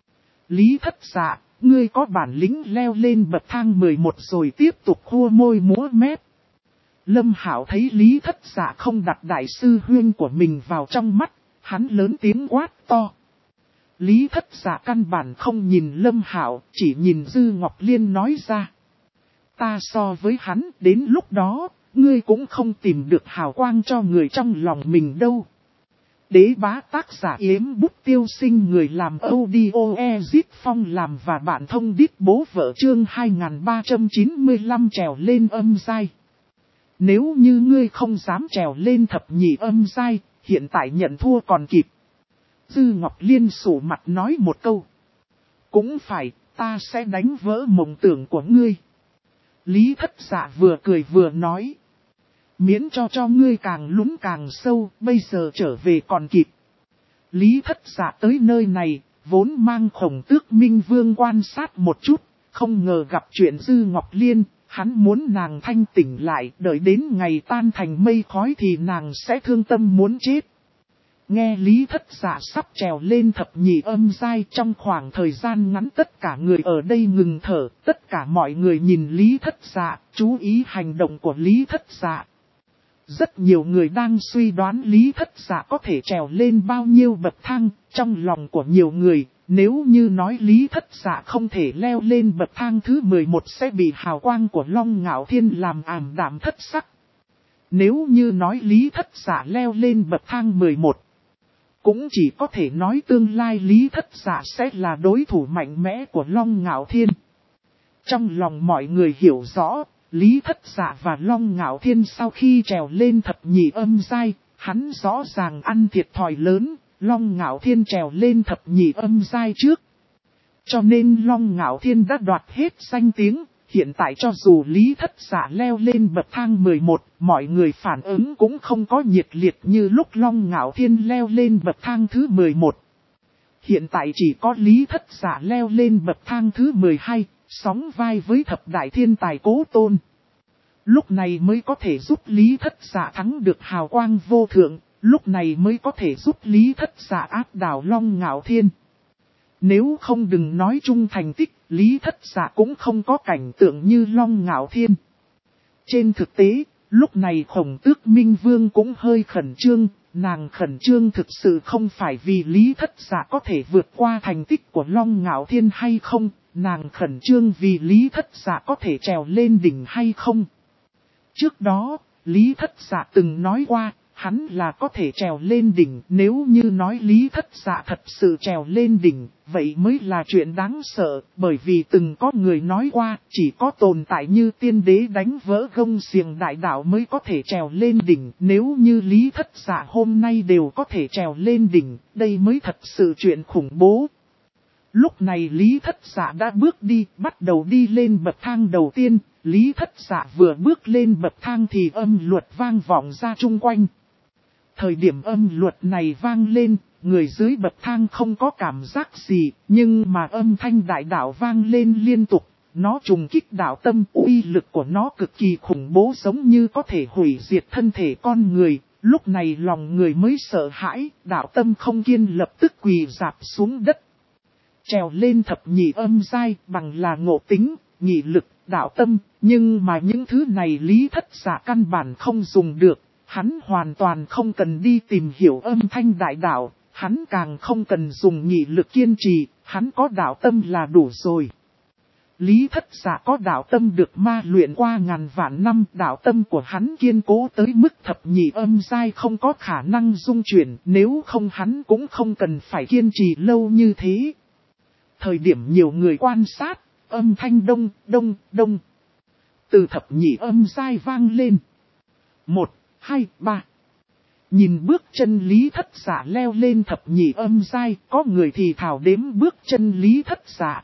Lý Thất Dạ, ngươi có bản lĩnh leo lên bậc thang 11 rồi tiếp tục khua môi múa mép. Lâm Hạo thấy Lý Thất Dạ không đặt đại sư huynh của mình vào trong mắt, hắn lớn tiếng quát to. Lý Thất Dạ căn bản không nhìn Lâm Hạo, chỉ nhìn Dư Ngọc Liên nói ra. Ta so với hắn, đến lúc đó, ngươi cũng không tìm được hào quang cho người trong lòng mình đâu. Đế bá tác giả Yếm Bút Tiêu Sinh, người làm audio Ezit Phong làm và bạn thông đít bố vợ chương 2395 trèo lên âm giai. Nếu như ngươi không dám trèo lên thập nhị âm giai, hiện tại nhận thua còn kịp. Dư Ngọc Liên sủ mặt nói một câu. Cũng phải, ta sẽ đánh vỡ mộng tưởng của ngươi. Lý Thất Dạ vừa cười vừa nói. Miễn cho ngươi càng lún càng sâu, bây giờ trở về còn kịp. Lý Thất Dạ tới nơi này, vốn mang Khổng Tước Minh Vương quan sát một chút, không ngờ gặp chuyện Dư Ngọc Liên. Hắn muốn nàng thanh tỉnh lại, đợi đến ngày tan thành mây khói thì nàng sẽ thương tâm muốn chết. Nghe Lý Thất Dạ sắp trèo lên thập nhị âm giai, trong khoảng thời gian ngắn tất cả người ở đây ngừng thở, tất cả mọi người nhìn Lý Thất Dạ, chú ý hành động của Lý Thất Dạ. Rất nhiều người đang suy đoán Lý Thất Dạ có thể trèo lên bao nhiêu bậc thang, trong lòng của nhiều người. Nếu như nói Lý Thất Dạ không thể leo lên bậc thang thứ 11 sẽ bị hào quang của Long Ngạo Thiên làm ảm đạm thất sắc. Nếu như nói Lý Thất Dạ leo lên bậc thang 11, cũng chỉ có thể nói tương lai Lý Thất Dạ sẽ là đối thủ mạnh mẽ của Long Ngạo Thiên. Trong lòng mọi người hiểu rõ, Lý Thất Dạ và Long Ngạo Thiên sau khi trèo lên thập nhị âm giai, hắn rõ ràng ăn thiệt thòi lớn. Long Ngạo Thiên trèo lên thập nhị âm giai trước. Cho nên Long Ngạo Thiên đã đoạt hết danh tiếng, hiện tại cho dù Lý Thất Dạ leo lên bậc thang 11, mọi người phản ứng cũng không có nhiệt liệt như lúc Long Ngạo Thiên leo lên bậc thang thứ 11. Hiện tại chỉ có Lý Thất Dạ leo lên bậc thang thứ 12, sóng vai với thập đại thiên tài Cố Tôn. Lúc này mới có thể giúp Lý Thất Dạ thắng được hào quang vô thượng, lúc này mới có thể giúp Lý Thất Dạ áp đảo Long Ngạo Thiên. Nếu không đừng nói chung thành tích, Lý Thất Dạ cũng không có cảnh tượng như Long Ngạo Thiên. Trên thực tế, lúc này Khổng Tước Minh Vương cũng hơi khẩn trương, nàng khẩn trương thực sự không phải vì Lý Thất Dạ có thể vượt qua thành tích của Long Ngạo Thiên hay không, nàng khẩn trương vì Lý Thất Dạ có thể trèo lên đỉnh hay không. Trước đó, Lý Thất Dạ từng nói qua, hắn là có thể trèo lên đỉnh, nếu như nói Lý Thất Dạ thật sự trèo lên đỉnh, vậy mới là chuyện đáng sợ, bởi vì từng có người nói qua, chỉ có tồn tại như tiên đế đánh vỡ gông xiềng đại đạo mới có thể trèo lên đỉnh, nếu như Lý Thất Dạ hôm nay đều có thể trèo lên đỉnh, đây mới thật sự chuyện khủng bố. Lúc này Lý Thất Dạ đã bước đi, bắt đầu đi lên bậc thang đầu tiên, Lý Thất Dạ vừa bước lên bậc thang thì âm luật vang vọng ra chung quanh. Thời điểm âm luật này vang lên, người dưới bậc thang không có cảm giác gì, nhưng mà âm thanh đại đạo vang lên liên tục, nó trùng kích đạo tâm, uy lực của nó cực kỳ khủng bố giống như có thể hủy diệt thân thể con người. Lúc này lòng người mới sợ hãi, đạo tâm không kiên lập tức quỳ rạp xuống đất. Trèo lên thập nhị âm giai bằng là ngộ tính, nhị lực, đạo tâm, nhưng mà những thứ này Lý Thất Dạ căn bản không dùng được. Hắn hoàn toàn không cần đi tìm hiểu âm thanh đại đạo, hắn càng không cần dùng nhị lực kiên trì, hắn có đạo tâm là đủ rồi. Lý Thất Dạ có đạo tâm được ma luyện qua ngàn vạn năm, đạo tâm của hắn kiên cố tới mức thập nhị âm giai không có khả năng dung chuyển, nếu không hắn cũng không cần phải kiên trì lâu như thế. Thời điểm nhiều người quan sát, âm thanh đông, đông, đông. Từ thập nhị âm giai vang lên. 1, 2, 3. Nhìn bước chân Lý Thất Dạ leo lên thập nhị âm giai, có người thì thảo đếm bước chân Lý Thất Dạ.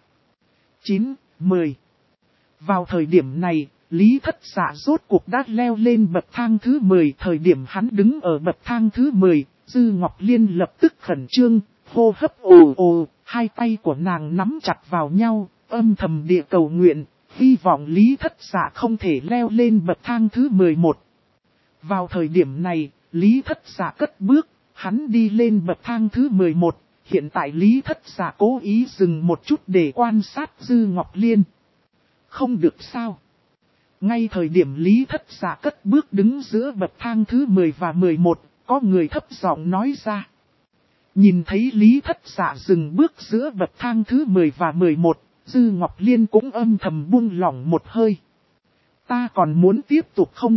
9, 10. Vào thời điểm này, Lý Thất Dạ rốt cuộc đã leo lên bậc thang thứ 10. Thời điểm hắn đứng ở bậc thang thứ 10, Dư Ngọc Liên lập tức khẩn trương, hô hấp ồ ồ, hai tay của nàng nắm chặt vào nhau, âm thầm địa cầu nguyện, hy vọng Lý Thất Dạ không thể leo lên bậc thang thứ 11. Vào thời điểm này, Lý Thất Dạ cất bước, hắn đi lên bậc thang thứ 11, hiện tại Lý Thất Dạ cố ý dừng một chút để quan sát Dư Ngọc Liên. Không được sao? Ngay thời điểm Lý Thất Dạ cất bước đứng giữa bậc thang thứ 10 và 11, có người thấp giọng nói ra. Nhìn thấy Lý Thất Dạ dừng bước giữa bậc thang thứ 10 và 11, Dư Ngọc Liên cũng âm thầm buông lỏng một hơi. Ta còn muốn tiếp tục không?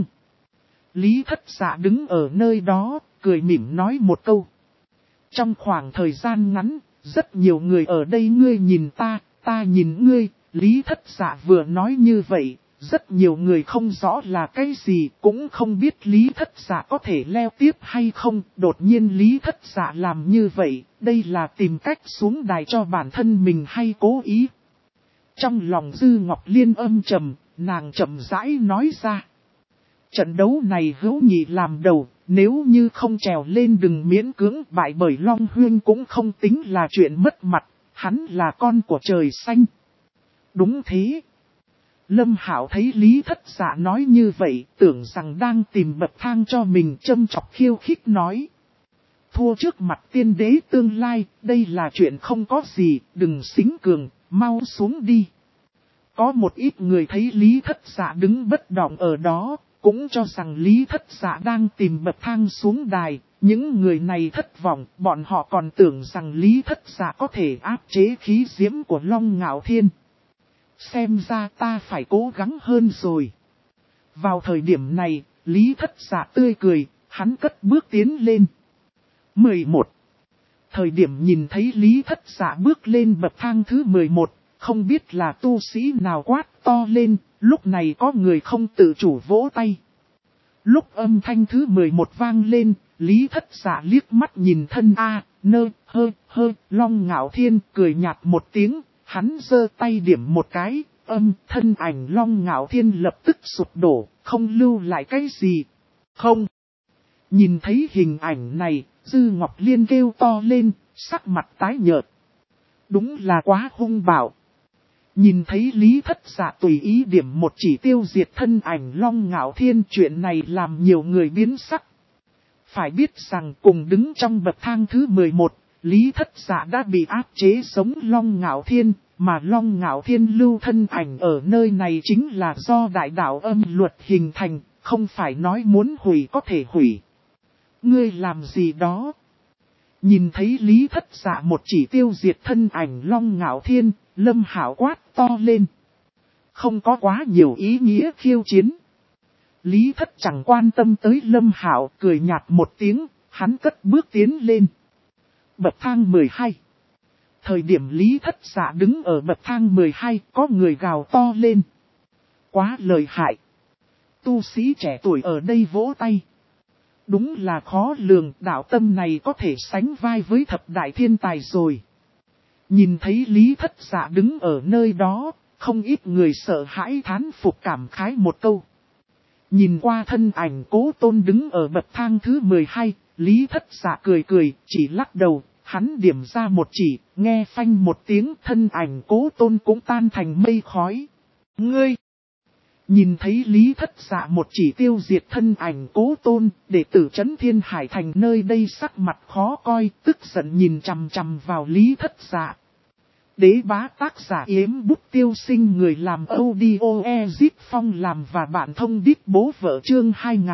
Lý Thất Dạ đứng ở nơi đó, cười mỉm nói một câu. Trong khoảng thời gian ngắn, rất nhiều người ở đây ngươi nhìn ta nhìn ngươi. Lý Thất Dạ vừa nói như vậy, rất nhiều người không rõ là cái gì, cũng không biết Lý Thất Dạ có thể leo tiếp hay không. Đột nhiên Lý Thất Dạ làm như vậy, đây là tìm cách xuống đài cho bản thân mình hay cố ý? Trong lòng Dư Ngọc Liên âm trầm, nàng chậm rãi nói ra. Trận đấu này hữu nhị làm đầu, nếu như không trèo lên đừng miễn cưỡng, bại bởi Long Huyên cũng không tính là chuyện mất mặt, hắn là con của trời xanh. Đúng thế. Lâm Hạo thấy Lý Thất Dạ nói như vậy, tưởng rằng đang tìm bậc thang cho mình, châm chọc khiêu khích nói. Thua trước mặt tiên đế tương lai, đây là chuyện không có gì, đừng xính cường, mau xuống đi. Có một ít người thấy Lý Thất Dạ đứng bất động ở đó, cũng cho rằng Lý Thất Dạ đang tìm bậc thang xuống đài. Những người này thất vọng, bọn họ còn tưởng rằng Lý Thất Dạ có thể áp chế khí diễm của Long Ngạo Thiên. Xem ra ta phải cố gắng hơn rồi. Vào thời điểm này, Lý Thất Dạ tươi cười, hắn cất bước tiến lên. 11. Thời điểm nhìn thấy Lý Thất Dạ bước lên bậc thang thứ 11, không biết là tu sĩ nào quát to lên, lúc này có người không tự chủ vỗ tay. Lúc âm thanh thứ 11 vang lên, Lý Thất Dạ liếc mắt nhìn thân Long Ngạo Thiên cười nhạt một tiếng, hắn giơ tay điểm một cái, thân ảnh Long Ngạo Thiên lập tức sụp đổ, không lưu lại cái gì. Không. Nhìn thấy hình ảnh này, Dư Ngọc Liên kêu to lên, sắc mặt tái nhợt. Đúng là quá hung bạo. Nhìn thấy Lý Thất Dạ tùy ý điểm một chỉ tiêu diệt thân ảnh Long Ngạo Thiên, chuyện này làm nhiều người biến sắc. Phải biết rằng cùng đứng trong bậc thang thứ 11, Lý Thất Dạ đã bị áp chế sống Long Ngạo Thiên, mà Long Ngạo Thiên lưu thân ảnh ở nơi này chính là do đại đạo âm luật hình thành, không phải nói muốn hủy có thể hủy. Ngươi làm gì đó? Nhìn thấy Lý Thất Dạ một chỉ tiêu diệt thân ảnh Long Ngạo Thiên, Lâm Hạo quát to lên. Không có quá nhiều ý nghĩa khiêu chiến. Lý Thất chẳng quan tâm tới Lâm Hạo, cười nhạt một tiếng, hắn cất bước tiến lên. Bậc thang 12. Thời điểm Lý Thất Dạ đứng ở bậc thang 12, có người gào to lên. Quá lợi hại. Tu sĩ trẻ tuổi ở đây vỗ tay. Đúng là khó lường, đạo tâm này có thể sánh vai với thập đại thiên tài rồi. Nhìn thấy Lý Thất Dạ đứng ở nơi đó, không ít người sợ hãi thán phục cảm khái một câu. Nhìn qua thân ảnh Cố Tôn đứng ở bậc thang thứ 12, Lý Thất Dạ cười cười, chỉ lắc đầu, hắn điểm ra một chỉ, nghe phanh một tiếng, thân ảnh Cố Tôn cũng tan thành mây khói. Ngươi! Nhìn thấy Lý Thất Dạ một chỉ tiêu diệt thân ảnh Cố Tôn, đệ tử Trấn Thiên Hải Thành nơi đây sắc mặt khó coi, tức giận nhìn chằm chằm vào Lý Thất Dạ. Đế bá tác giả Yếm Bút Tiêu Sinh, người làm audio Ezip Phong làm và bạn thông điệp bố vợ chương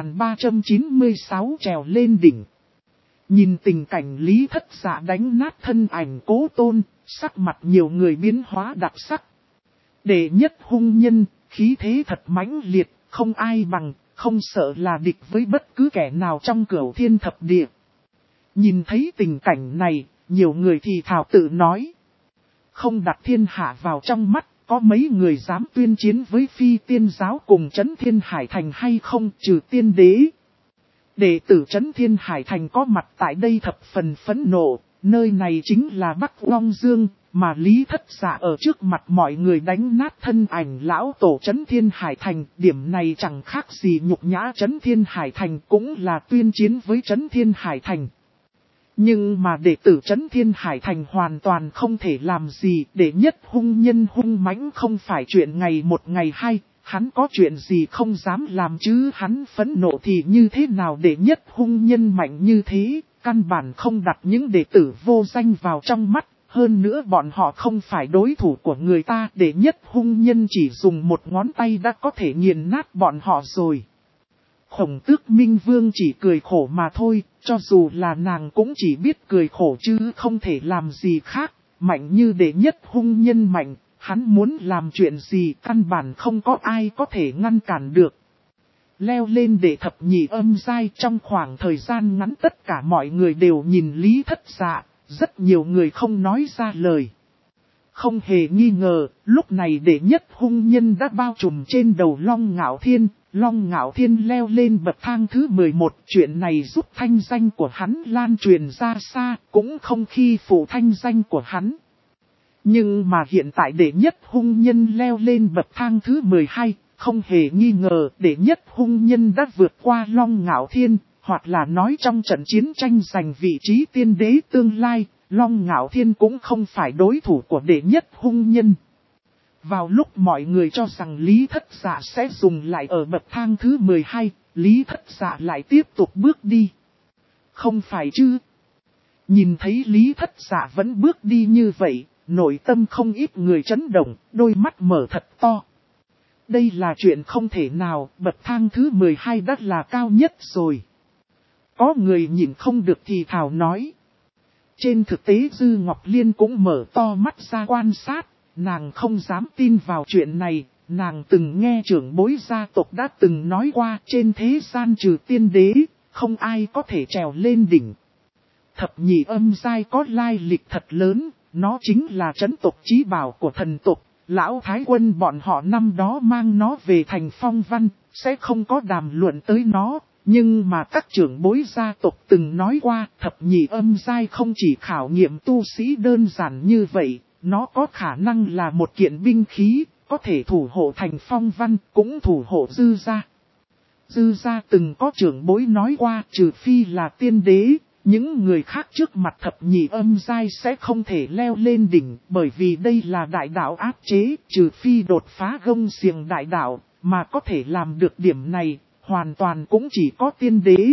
2396 trèo lên đỉnh. Nhìn tình cảnh Lý Thất Dạ đánh nát thân ảnh Cố Tôn, sắc mặt nhiều người biến hóa đặc sắc. Đệ nhất hung nhân, khí thế thật mãnh liệt, không ai bằng, không sợ là địch với bất cứ kẻ nào trong Cửu Thiên Thập Địa. Nhìn thấy tình cảnh này, nhiều người thì thào tự nói. Không đặt thiên hạ vào trong mắt, có mấy người dám tuyên chiến với Phi Tiên Giáo cùng Trấn Thiên Hải Thành hay không, trừ tiên đế. Đệ tử Trấn Thiên Hải Thành có mặt tại đây thập phần phẫn nộ, nơi này chính là Bắc Long Dương, mà Lý Thất Dạ ở trước mặt mọi người đánh nát thân ảnh lão tổ Trấn Thiên Hải Thành, điểm này chẳng khác gì nhục nhã Trấn Thiên Hải Thành, cũng là tuyên chiến với Trấn Thiên Hải Thành. Nhưng mà đệ tử Trấn Thiên Hải Thành hoàn toàn không thể làm gì, đệ nhất hung nhân hung mãnh không phải chuyện ngày một ngày hai, hắn có chuyện gì không dám làm chứ, hắn phẫn nộ thì như thế nào, đệ nhất hung nhân mạnh như thế, căn bản không đặt những đệ tử vô danh vào trong mắt, hơn nữa bọn họ không phải đối thủ của người ta, đệ nhất hung nhân chỉ dùng một ngón tay đã có thể nghiền nát bọn họ rồi. Khổng Tước Minh Vương chỉ cười khổ mà thôi, cho dù là nàng cũng chỉ biết cười khổ chứ không thể làm gì khác, mạnh như đệ nhất hung nhân mạnh, hắn muốn làm chuyện gì căn bản không có ai có thể ngăn cản được. Leo lên đệ thập nhị âm giai, trong khoảng thời gian ngắn tất cả mọi người đều nhìn Lý Thất Dạ, rất nhiều người không nói ra lời. Không hề nghi ngờ, lúc này đệ nhất hung nhân đã bao trùm trên đầu Long Ngạo Thiên. Long Ngạo Thiên leo lên bậc thang thứ 11, chuyện này giúp thanh danh của hắn lan truyền ra xa, cũng không khi phụ thanh danh của hắn. Nhưng mà hiện tại đệ nhất hung nhân leo lên bậc thang thứ 12, không hề nghi ngờ đệ nhất hung nhân đã vượt qua Long Ngạo Thiên, hoặc là nói trong trận chiến tranh giành vị trí tiên đế tương lai, Long Ngạo Thiên cũng không phải đối thủ của đệ nhất hung nhân. Vào lúc mọi người cho rằng Lý Thất Dạ sẽ dùng lại ở bậc thang thứ 12, Lý Thất Dạ lại tiếp tục bước đi. Không phải chứ? Nhìn thấy Lý Thất Dạ vẫn bước đi như vậy, nội tâm không ít người chấn động, đôi mắt mở thật to. Đây là chuyện không thể nào, bậc thang thứ 12 đã là cao nhất rồi. Có người nhìn không được thì thào nói. Trên thực tế Dư Ngọc Liên cũng mở to mắt ra quan sát. Nàng không dám tin vào chuyện này, nàng từng nghe trưởng bối gia tộc đã từng nói qua trên thế gian trừ tiên đế, không ai có thể trèo lên đỉnh. Thập nhị âm giai có lai lịch thật lớn, nó chính là trấn tộc chí bảo của thần tộc, lão thái quân bọn họ năm đó mang nó về thành Phong Văn, sẽ không có đàm luận tới nó. Nhưng mà các trưởng bối gia tộc từng nói qua, thập nhị âm giai không chỉ khảo nghiệm tu sĩ đơn giản như vậy. nó có khả năng là một kiện binh khí, có thể thủ hộ thành phong văn, cũng thủ hộ dư gia. Dư gia từng có trưởng bối nói qua, trừ phi là tiên đế, những người khác trước mặt thập nhị âm giai sẽ không thể leo lên đỉnh, bởi vì đây là đại đạo áp chế, trừ phi đột phá gông xiềng đại đạo, mà có thể làm được điểm này, hoàn toàn cũng chỉ có tiên đế.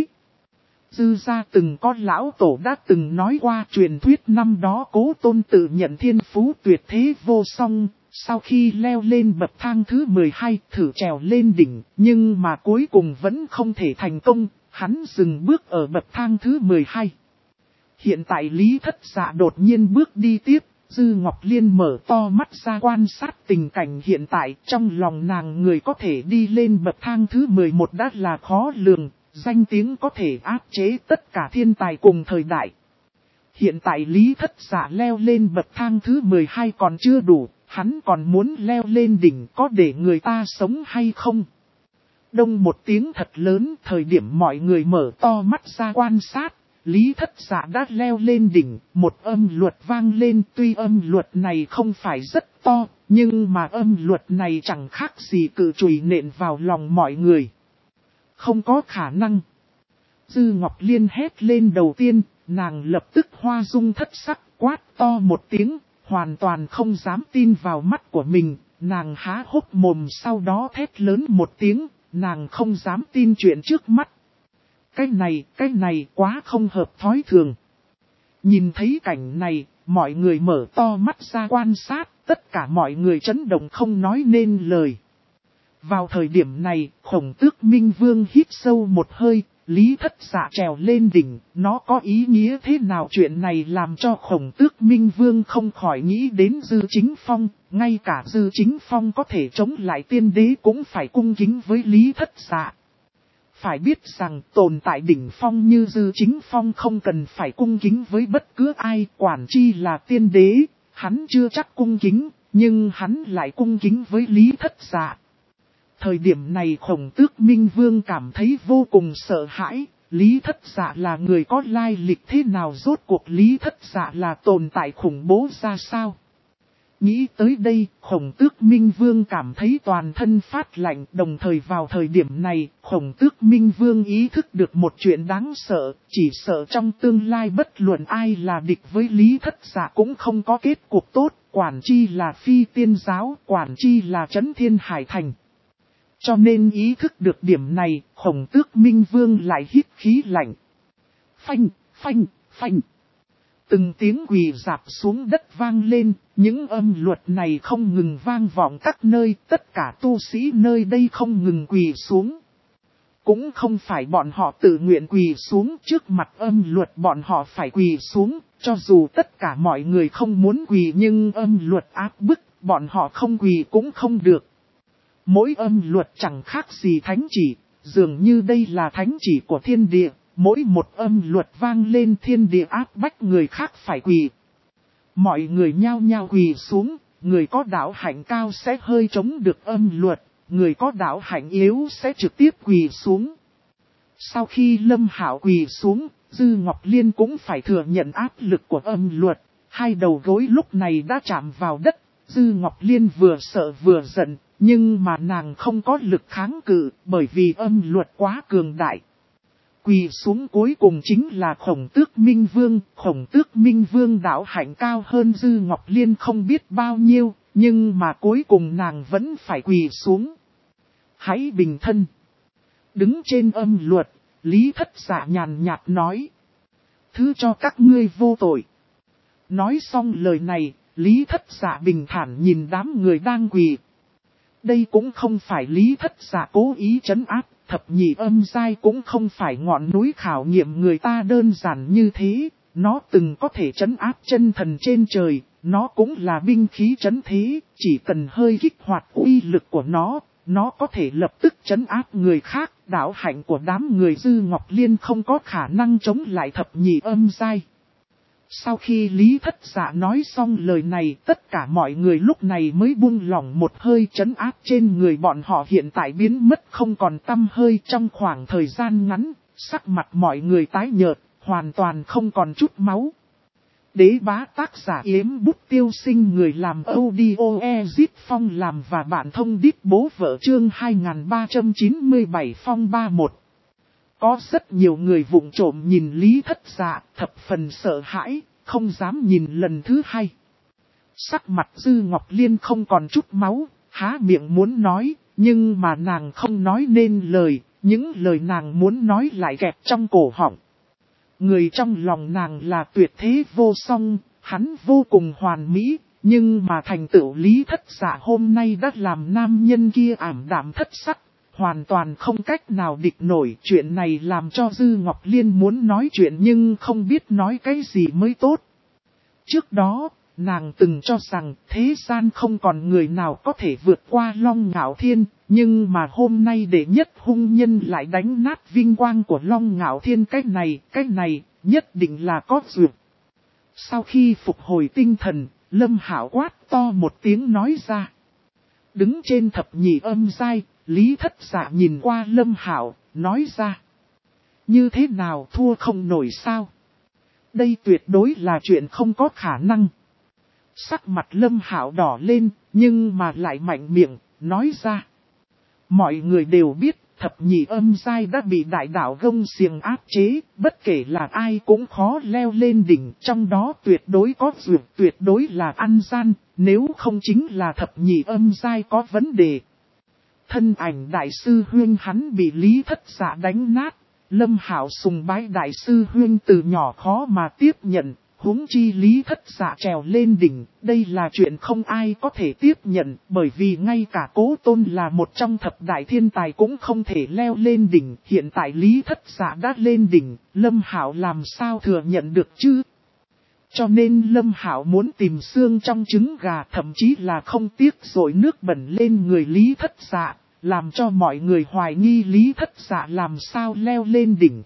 Dư gia từng có lão tổ đã từng nói qua truyền thuyết năm đó Cố Tôn tự nhận thiên phú tuyệt thế vô song, sau khi leo lên bậc thang thứ 12 thử trèo lên đỉnh, nhưng mà cuối cùng vẫn không thể thành công, hắn dừng bước ở bậc thang thứ 12. Hiện tại Lý Thất Dạ đột nhiên bước đi tiếp, Dư Ngọc Liên mở to mắt ra quan sát tình cảnh hiện tại, trong lòng nàng người có thể đi lên bậc thang thứ 11 đã là khó lường. Danh tiếng có thể áp chế tất cả thiên tài cùng thời đại. Hiện tại Lý Thất Dạ leo lên bậc thang thứ 12 còn chưa đủ, hắn còn muốn leo lên đỉnh có để người ta sống hay không? Đông một tiếng thật lớn, thời điểm mọi người mở to mắt ra quan sát, Lý Thất Dạ đã leo lên đỉnh, một âm luật vang lên, tuy âm luật này không phải rất to, nhưng mà âm luật này chẳng khác gì cự chùy nện vào lòng mọi người. Không có khả năng. Dư Ngọc Liên hét lên đầu tiên, nàng lập tức hoa dung thất sắc, quát to một tiếng, hoàn toàn không dám tin vào mắt của mình, nàng há hốc mồm sau đó thét lớn một tiếng, nàng không dám tin chuyện trước mắt. Cái này quá không hợp thói thường. Nhìn thấy cảnh này, mọi người mở to mắt ra quan sát, tất cả mọi người chấn động không nói nên lời. Vào thời điểm này, Khổng Tước Minh Vương hít sâu một hơi, Lý Thất Dạ trèo lên đỉnh, nó có ý nghĩa thế nào? Chuyện này làm cho Khổng Tước Minh Vương không khỏi nghĩ đến Dư Chính Phong, ngay cả Dư Chính Phong có thể chống lại tiên đế cũng phải cung kính với Lý Thất Dạ. Phải biết rằng tồn tại đỉnh phong như Dư Chính Phong không cần phải cung kính với bất cứ ai, quản chi là tiên đế, hắn chưa chắc cung kính, nhưng hắn lại cung kính với Lý Thất Dạ. Thời điểm này Khổng Tước Minh Vương cảm thấy vô cùng sợ hãi, Lý Thất Dạ là người có lai lịch thế nào, rốt cuộc Lý Thất Dạ là tồn tại khủng bố ra sao? Nghĩ tới đây, Khổng Tước Minh Vương cảm thấy toàn thân phát lạnh, đồng thời vào thời điểm này, Khổng Tước Minh Vương ý thức được một chuyện đáng sợ, chỉ sợ trong tương lai bất luận ai là địch với Lý Thất Dạ cũng không có kết cục tốt, quản chi là Phi Tiên Giáo, quản chi là Trấn Thiên Hải Thành. Cho nên ý thức được điểm này, Khổng Tước Minh Vương lại hít khí lạnh. Phanh, phanh, phanh. Từng tiếng quỳ rạp xuống đất vang lên, những âm luật này không ngừng vang vọng các nơi, tất cả tu sĩ nơi đây không ngừng quỳ xuống. Cũng không phải bọn họ tự nguyện quỳ xuống, trước mặt âm luật bọn họ phải quỳ xuống, cho dù tất cả mọi người không muốn quỳ nhưng âm luật áp bức, bọn họ không quỳ cũng không được. Mỗi âm luật chẳng khác gì thánh chỉ, dường như đây là thánh chỉ của thiên địa, mỗi một âm luật vang lên thiên địa áp bách người khác phải quỳ. Mọi người nhao nhao quỳ xuống, người có đạo hạnh cao sẽ hơi chống được âm luật, người có đạo hạnh yếu sẽ trực tiếp quỳ xuống. Sau khi Lâm Hạo quỳ xuống, Dư Ngọc Liên cũng phải thừa nhận áp lực của âm luật, hai đầu gối lúc này đã chạm vào đất, Dư Ngọc Liên vừa sợ vừa giận. Nhưng mà nàng không có lực kháng cự, bởi vì âm luật quá cường đại. Quỳ xuống cuối cùng chính là Khổng Tước Minh Vương. Khổng Tước Minh Vương đạo hạnh cao hơn Dư Ngọc Liên không biết bao nhiêu, nhưng mà cuối cùng nàng vẫn phải quỳ xuống. Hãy bình thân. Đứng trên âm luật, Lý Thất Dạ nhàn nhạt nói. Thứ cho các ngươi vô tội. Nói xong lời này, Lý Thất Dạ bình thản nhìn đám người đang quỳ. Đây cũng không phải Lý Thất Dạ cố ý trấn áp, thập nhị âm giai cũng không phải ngọn núi khảo nghiệm người ta đơn giản như thế, nó từng có thể trấn áp chân thần trên trời, nó cũng là binh khí trấn thế, chỉ cần hơi kích hoạt uy lực của nó có thể lập tức trấn áp người khác, đạo hạnh của đám người Dư Ngọc Liên không có khả năng chống lại thập nhị âm giai. Sau khi Lý Thất Dạ nói xong lời này, tất cả mọi người lúc này mới buông lỏng một hơi, trấn áp trên người bọn họ hiện tại biến mất không còn tăm hơi. Trong khoảng thời gian ngắn, sắc mặt mọi người tái nhợt, hoàn toàn không còn chút máu. Đế bá tác giả Yếm Bút Tiêu Sinh, người làm audio Ezit Phong làm và bạn thông đít bố vợ chương 2397 Phong 31. Có rất nhiều người vụng trộm nhìn Lý Thất Dạ, thập phần sợ hãi, không dám nhìn lần thứ hai. Sắc mặt Dư Ngọc Liên không còn chút máu, há miệng muốn nói, nhưng mà nàng không nói nên lời, những lời nàng muốn nói lại kẹp trong cổ họng. Người trong lòng nàng là tuyệt thế vô song, hắn vô cùng hoàn mỹ, nhưng mà thành tựu Lý Thất Dạ hôm nay đã làm nam nhân kia ảm đạm thất sắc, hoàn toàn không cách nào địch nổi. Chuyện này làm cho Dư Ngọc Liên muốn nói chuyện nhưng không biết nói cái gì mới tốt. Trước đó, nàng từng cho rằng thế gian không còn người nào có thể vượt qua Long Ngạo Thiên, nhưng mà hôm nay đệ nhất hung nhân lại đánh nát vinh quang của Long Ngạo Thiên. Cái này, nhất định là có duyên. Sau khi phục hồi tinh thần, Lâm Hạo quát to một tiếng nói ra. Đứng trên thập nhị âm giai, Lý Thất Dạ nhìn qua Lâm Hạo, nói ra. Như thế nào, thua không nổi sao? Đây tuyệt đối là chuyện không có khả năng. Sắc mặt Lâm Hạo đỏ lên, nhưng mà lại mạnh miệng, nói ra. Mọi người đều biết, thập nhị âm giai đã bị đại đạo Gông Xiềng áp chế, bất kể là ai cũng khó leo lên đỉnh, trong đó tuyệt đối có dược, tuyệt đối là ăn gian, nếu không chính là thập nhị âm giai có vấn đề. Thân ảnh đại sư huynh hắn bị Lý Thất Dạ đánh nát, Lâm Hạo sùng bái đại sư huynh từ nhỏ khó mà tiếp nhận. Huống chi Lý Thất Dạ trèo lên đỉnh, đây là chuyện không ai có thể tiếp nhận, bởi vì ngay cả Cố Tôn là một trong thập đại thiên tài cũng không thể leo lên đỉnh. Hiện tại Lý Thất Dạ đã lên đỉnh, Lâm Hạo làm sao thừa nhận được chứ? Cho nên Lâm Hạo muốn tìm xương trong trứng gà, thậm chí là không tiếc dội nước bẩn lên người Lý Thất Dạ, làm cho mọi người hoài nghi Lý Thất Dạ làm sao leo lên đỉnh.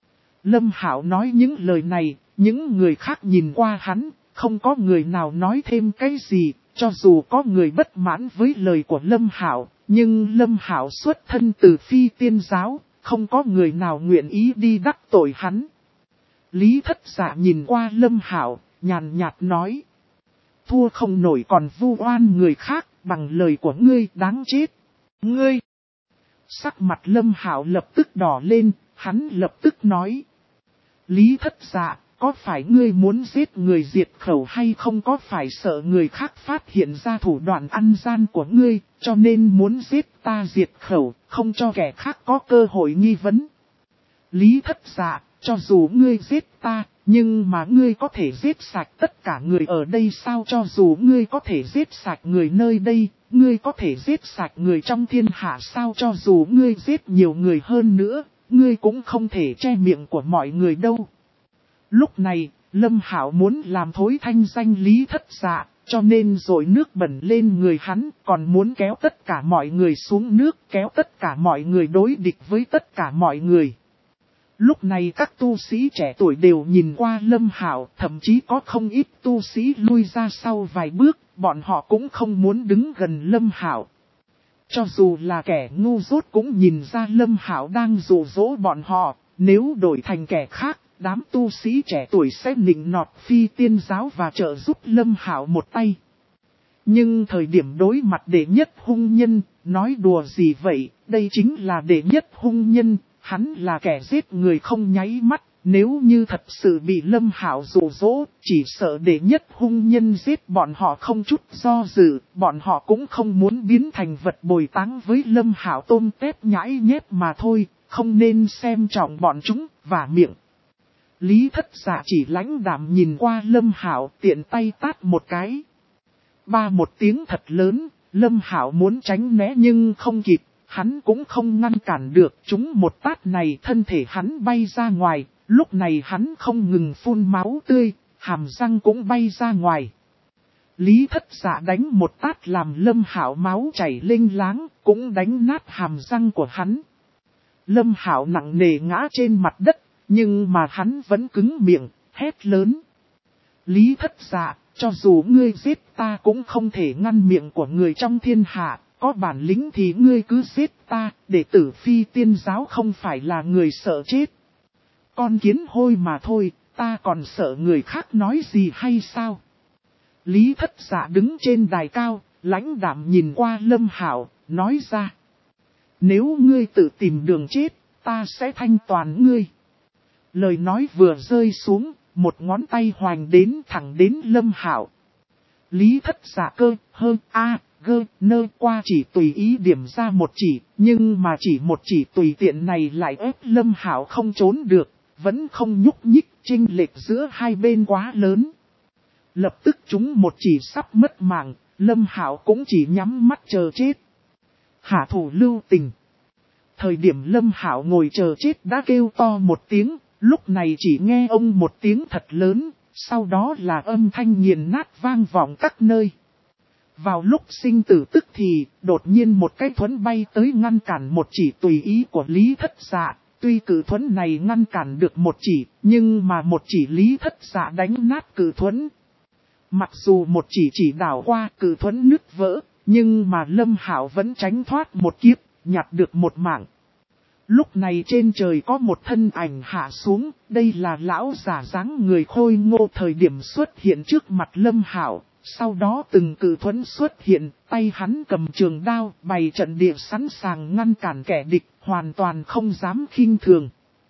Lâm Hạo nói những lời này. Những người khác nhìn qua hắn, không có người nào nói thêm cái gì, cho dù có người bất mãn với lời của Lâm Hạo, nhưng Lâm Hạo xuất thân từ Phi Tiên giáo, không có người nào nguyện ý đi đắc tội hắn. Lý Thất Dạ nhìn qua Lâm Hạo, nhàn nhạt nói. Thua không nổi còn vu oan người khác, bằng lời của ngươi đáng chết. Ngươi! Sắc mặt Lâm Hạo lập tức đỏ lên, hắn lập tức nói. Lý Thất Dạ, có phải ngươi muốn giết người diệt khẩu hay không, có phải sợ người khác phát hiện ra thủ đoạn ăn gian của ngươi, cho nên muốn giết ta diệt khẩu, không cho kẻ khác có cơ hội nghi vấn. Lý Thất Dạ, cho dù ngươi giết ta, nhưng mà ngươi có thể giết sạch tất cả người ở đây sao? Cho dù ngươi có thể giết sạch người nơi đây, ngươi có thể giết sạch người trong thiên hạ sao? Cho dù ngươi giết nhiều người hơn nữa, ngươi cũng không thể che miệng của mọi người đâu. Lúc này, Lâm Hạo muốn làm thối thanh danh Lý Thất Dạ, cho nên dội nước bẩn lên người hắn, còn muốn kéo tất cả mọi người xuống nước, kéo tất cả mọi người đối địch với tất cả mọi người. Lúc này các tu sĩ trẻ tuổi đều nhìn qua Lâm Hạo, thậm chí có không ít tu sĩ lui ra sau vài bước, bọn họ cũng không muốn đứng gần Lâm Hạo. Cho dù là kẻ ngu dốt cũng nhìn ra Lâm Hạo đang dụ dỗ bọn họ, nếu đổi thành kẻ khác, đám tu sĩ trẻ tuổi sẽ nịnh nọt Phi Tiên giáo và trợ giúp Lâm Hạo một tay. Nhưng thời điểm đối mặt đệ nhất hung nhân, nói đùa gì vậy, đây chính là đệ nhất hung nhân, hắn là kẻ giết người không nháy mắt, nếu như thật sự bị Lâm Hạo dụ dỗ, chỉ sợ đệ nhất hung nhân giết bọn họ không chút do dự, bọn họ cũng không muốn biến thành vật bồi táng với Lâm Hạo tôm tép nhãi nhép mà thôi, không nên xem trọng bọn chúng, vả miệng. Lý Thất Dạ chỉ lãnh đạm nhìn qua Lâm Hạo, tiện tay tát một cái. Ba một tiếng thật lớn, Lâm Hạo muốn tránh né nhưng không kịp, hắn cũng không ngăn cản được. Chúng một tát này thân thể hắn bay ra ngoài, lúc này hắn không ngừng phun máu tươi, hàm răng cũng bay ra ngoài. Lý Thất Dạ đánh một tát làm Lâm Hạo máu chảy lênh láng, cũng đánh nát hàm răng của hắn. Lâm Hạo nặng nề ngã trên mặt đất. Nhưng mà hắn vẫn cứng miệng, hét lớn. Lý Thất Dạ, cho dù ngươi giết ta cũng không thể ngăn miệng của người trong thiên hạ, có bản lĩnh thì ngươi cứ giết ta, đệ tử Phi Tiên giáo không phải là người sợ chết. Con kiến hôi mà thôi, ta còn sợ người khác nói gì hay sao? Lý Thất Dạ đứng trên đài cao, lãnh đạm nhìn qua Lâm Hạo, nói ra. Nếu ngươi tự tìm đường chết, ta sẽ thanh toàn ngươi. Lời nói vừa rơi xuống, một ngón tay hoành đến thẳng đến Lâm Hạo. Lý Thất Dạ cơ, hơn, a, gơ, nơ qua chỉ tùy ý điểm ra một chỉ, nhưng mà chỉ một chỉ tùy tiện này lại ép Lâm Hạo không trốn được, vẫn không nhúc nhích, chênh lệch giữa hai bên quá lớn. Lập tức chúng một chỉ sắp mất mạng, Lâm Hạo cũng chỉ nhắm mắt chờ chết. Hạ thủ lưu tình. Thời điểm Lâm Hạo ngồi chờ chết đã kêu to một tiếng, lúc này chỉ nghe ông một tiếng thật lớn, sau đó là âm thanh nghiền nát vang vọng các nơi. Vào lúc sinh tử tức thì, đột nhiên một cái thuẫn bay tới ngăn cản một chỉ tùy ý của Lý Thất Dạ. Tuy cử thuẫn này ngăn cản được một chỉ, nhưng mà một chỉ Lý Thất Dạ đánh nát cử thuẫn. Mặc dù một chỉ đảo qua cử thuẫn nứt vỡ, nhưng mà Lâm Hạo vẫn tránh thoát một kiếp, nhặt được một mạng. Lúc này trên trời có một thân ảnh hạ xuống, đây là lão giả dáng người khôi ngô thời điểm xuất hiện trước mặt Lâm Hạo. Sau đó từng cử thuẫn xuất hiện, tay hắn cầm trường đao, bày trận địa sẵn sàng ngăn cản kẻ địch, hoàn toàn không dám khinh thường.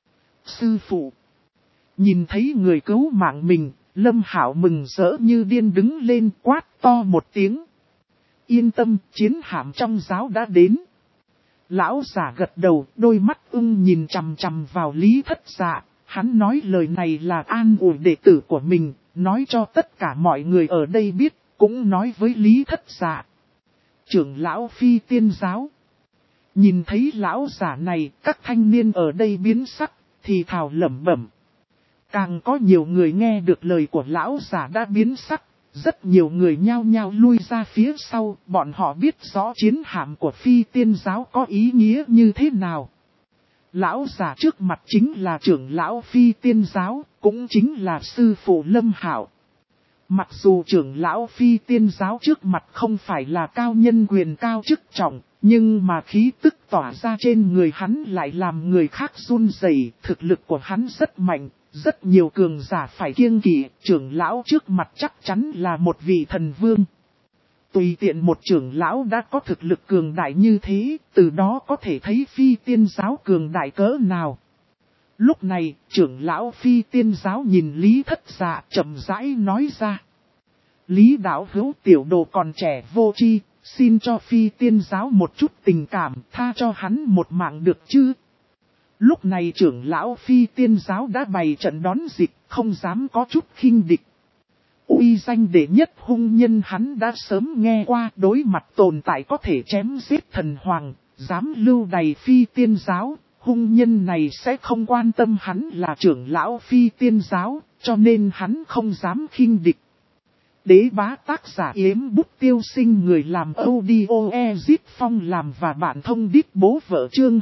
Sư phụ, nhìn thấy người cứu mạng mình, Lâm Hạo mừng rỡ như điên đứng lên quát to một tiếng. Yên tâm, chiến hạm trong giáo đã đến. Lão giả gật đầu, đôi mắt nhìn chằm chằm vào Lý Thất Dạ. Hắn nói lời này là an ủi đệ tử của mình, nói cho tất cả mọi người ở đây biết, cũng nói với Lý Thất Dạ. Trưởng lão Phi Tiên giáo. Nhìn thấy lão giả này, các thanh niên ở đây biến sắc, thì thào lẩm bẩm. Càng có nhiều người nghe được lời của lão giả đã biến sắc, rất nhiều người nhao nhao lui ra phía sau, bọn họ biết rõ chiến hạm của Phi Tiên giáo có ý nghĩa như thế nào. Lão giả trước mặt chính là trưởng lão Phi Tiên giáo, cũng chính là sư phụ Lâm Hạo. Mặc dù trưởng lão Phi Tiên giáo trước mặt không phải là cao nhân quyền cao chức trọng, nhưng mà khí tức tỏa ra trên người hắn lại làm người khác run rẩy. Thực lực của hắn rất mạnh, rất nhiều cường giả phải kiêng kỵ, trưởng lão trước mặt chắc chắn là một vị thần vương. Tùy tiện một trưởng lão đã có thực lực cường đại như thế, từ đó có thể thấy Phi Tiên giáo cường đại cỡ nào. Lúc này, trưởng lão Phi Tiên giáo nhìn Lý Thất Dạ chậm rãi nói ra. Lý đạo hữu tiểu đồ còn trẻ vô tri, xin cho Phi Tiên giáo một chút tình cảm, tha cho hắn một mạng được chứ. Lúc này trưởng lão Phi Tiên giáo đã bày trận đón dịch, không dám có chút khinh địch. Uy danh đệ nhất hung nhân hắn đã sớm nghe qua, đối mặt tồn tại có thể chém giết thần hoàng, dám lưu đày Phi Tiên giáo, hung nhân này sẽ không quan tâm hắn là trưởng lão Phi Tiên giáo, cho nên hắn không dám khinh địch. Đế bá tác giả Yếm Bút Tiêu Sinh, người làm audio Ezit Phong làm và bạn thông đít bố vợ chương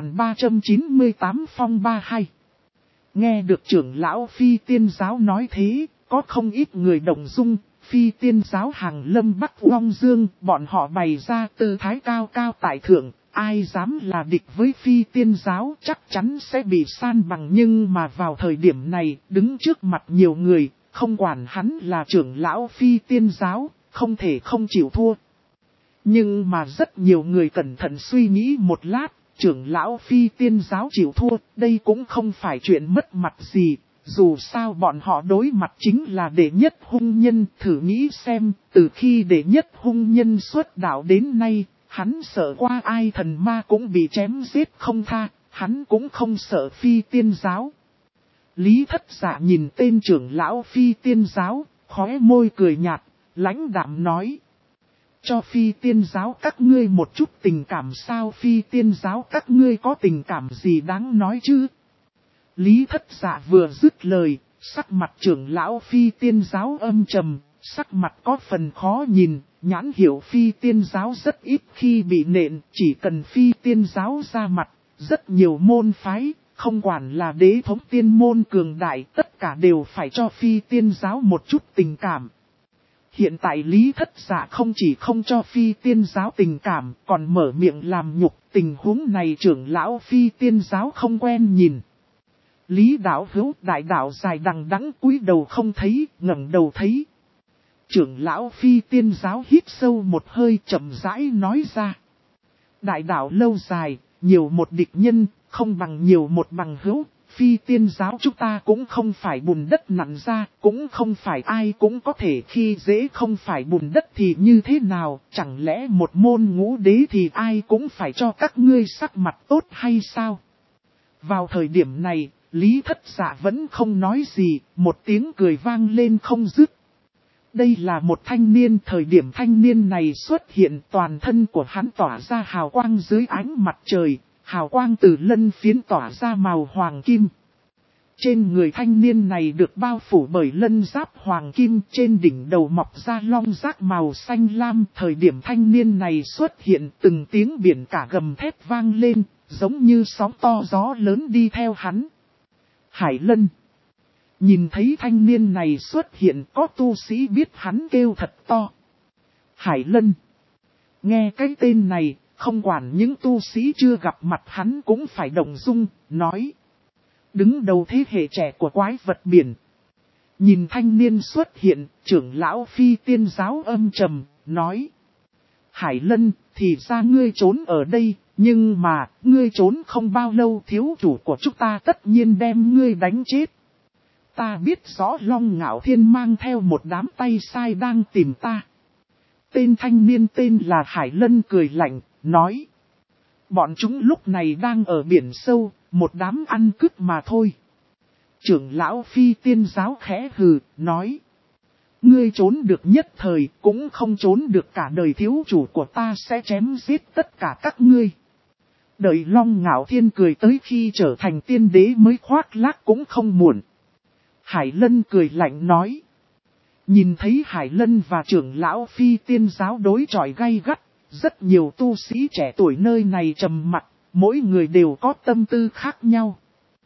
2398 Phong 32. Nghe được trưởng lão Phi Tiên giáo nói thế, có không ít người động dung. Phi Tiên giáo hàng lâm Bắc Long Dương, bọn họ bày ra tư thái cao cao tại thượng, ai dám là địch với Phi Tiên giáo chắc chắn sẽ bị san bằng. Nhưng mà vào thời điểm này, đứng trước mặt nhiều người, không quản hắn là trưởng lão Phi Tiên giáo, không thể không chịu thua. Nhưng mà rất nhiều người cẩn thận suy nghĩ một lát, trưởng lão Phi Tiên giáo chịu thua, đây cũng không phải chuyện mất mặt gì. Dù sao bọn họ đối mặt chính là đệ nhất hung nhân, thử nghĩ xem, từ khi đệ nhất hung nhân xuất đạo đến nay, hắn sợ qua ai thần ma cũng bị chém giết không tha, hắn cũng không sợ Phi Tiên giáo. Lý Thất Dạ nhìn tên trưởng lão Phi Tiên giáo, khóe môi cười nhạt, lãnh đạm nói. Cho Phi Tiên giáo các ngươi một chút tình cảm sao? Phi Tiên giáo các ngươi có tình cảm gì đáng nói chứ? Lý Thất Dạ vừa dứt lời, sắc mặt trưởng lão Phi Tiên giáo âm trầm, sắc mặt có phần khó nhìn, nhãn hiểu Phi Tiên giáo rất ít khi bị nện, chỉ cần Phi Tiên giáo ra mặt, rất nhiều môn phái, không quản là đế thống tiên môn cường đại, tất cả đều phải cho Phi Tiên giáo một chút tình cảm. Hiện tại Lý Thất Dạ không chỉ không cho Phi Tiên giáo tình cảm, còn mở miệng làm nhục, tình huống này trưởng lão Phi Tiên giáo không quen nhìn. Lý đạo hữu, đại đạo dài đằng đẵng cúi đầu không thấy, ngẩng đầu thấy. Trưởng lão Phi Tiên giáo hít sâu một hơi, chậm rãi nói ra. Đại đạo lâu dài, nhiều một địch nhân, không bằng nhiều một bằng hữu. Phi Tiên giáo chúng ta cũng không phải bùn đất nặn ra, cũng không phải ai cũng có thể khi dễ, không phải bùn đất thì như thế nào, chẳng lẽ một môn ngũ đế thì ai cũng phải cho các ngươi sắc mặt tốt hay sao? Vào thời điểm này, Lý Thất Dạ vẫn không nói gì, một tiếng cười vang lên không dứt. Đây là một thanh niên, thời điểm thanh niên này xuất hiện, toàn thân của hắn tỏa ra hào quang dưới ánh mặt trời, hào quang từ lân phiến tỏa ra màu hoàng kim. Trên người thanh niên này được bao phủ bởi lân giáp hoàng kim, trên đỉnh đầu mọc ra long giác màu xanh lam. Thời điểm thanh niên này xuất hiện, từng tiếng biển cả gầm thét vang lên, giống như sóng to gió lớn đi theo hắn. Hải Lân. Nhìn thấy thanh niên này xuất hiện, có tu sĩ biết hắn kêu thật to. Hải Lân. Nghe cái tên này, không quản những tu sĩ chưa gặp mặt hắn cũng phải động dung, nói. Đứng đầu thế hệ trẻ của quái vật biển. Nhìn thanh niên xuất hiện, trưởng lão Phi Tiên giáo âm trầm, nói. Hải Lân, thì ra ngươi trốn ở đây, nhưng mà, ngươi trốn không bao lâu, thiếu chủ của chúng ta tất nhiên đem ngươi đánh chết. Ta biết rõ Long Ngạo Thiên mang theo một đám tay sai đang tìm ta. Tên thanh niên tên là Hải Lân cười lạnh, nói. Bọn chúng lúc này đang ở biển sâu, một đám ăn cướp mà thôi. Trưởng lão Phi Tiên giáo khẽ hừ, nói. Ngươi trốn được nhất thời, cũng không trốn được cả đời, thiếu chủ của ta sẽ chém giết tất cả các ngươi. Đợi Long Ngạo Thiên cười tới khi trở thành tiên đế mới khoác lác cũng không muộn. Hải Lân cười lạnh nói. Nhìn thấy Hải Lân và trưởng lão Phi Tiên giáo đối chọi gay gắt, rất nhiều tu sĩ trẻ tuổi nơi này trầm mặc, mỗi người đều có tâm tư khác nhau.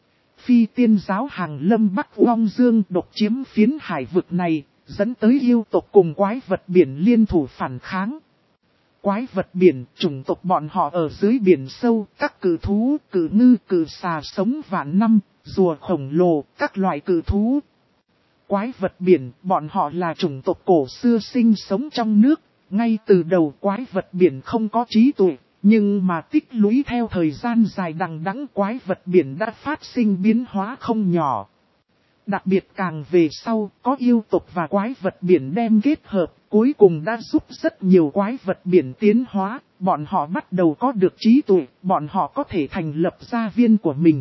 Phi Tiên giáo hàng lâm Bắc Long Dương độc chiếm phiến hải vực này, dẫn tới yêu tộc cùng quái vật biển liên thủ phản kháng. Quái vật biển, chủng tộc bọn họ ở dưới biển sâu, các cự thú, cự ngư, cự xà sống vạn năm, rùa khổng lồ, các loại cự thú. Quái vật biển, bọn họ là chủng tộc cổ xưa sinh sống trong nước, ngay từ đầu quái vật biển không có trí tuệ, nhưng mà tích lũy theo thời gian dài đằng đẵng, quái vật biển đã phát sinh biến hóa không nhỏ. Đặc biệt càng về sau, có yêu tộc và quái vật biển đem kết hợp, cuối cùng đã giúp rất nhiều quái vật biển tiến hóa, bọn họ bắt đầu có được trí tuệ, bọn họ có thể thành lập gia viên của mình.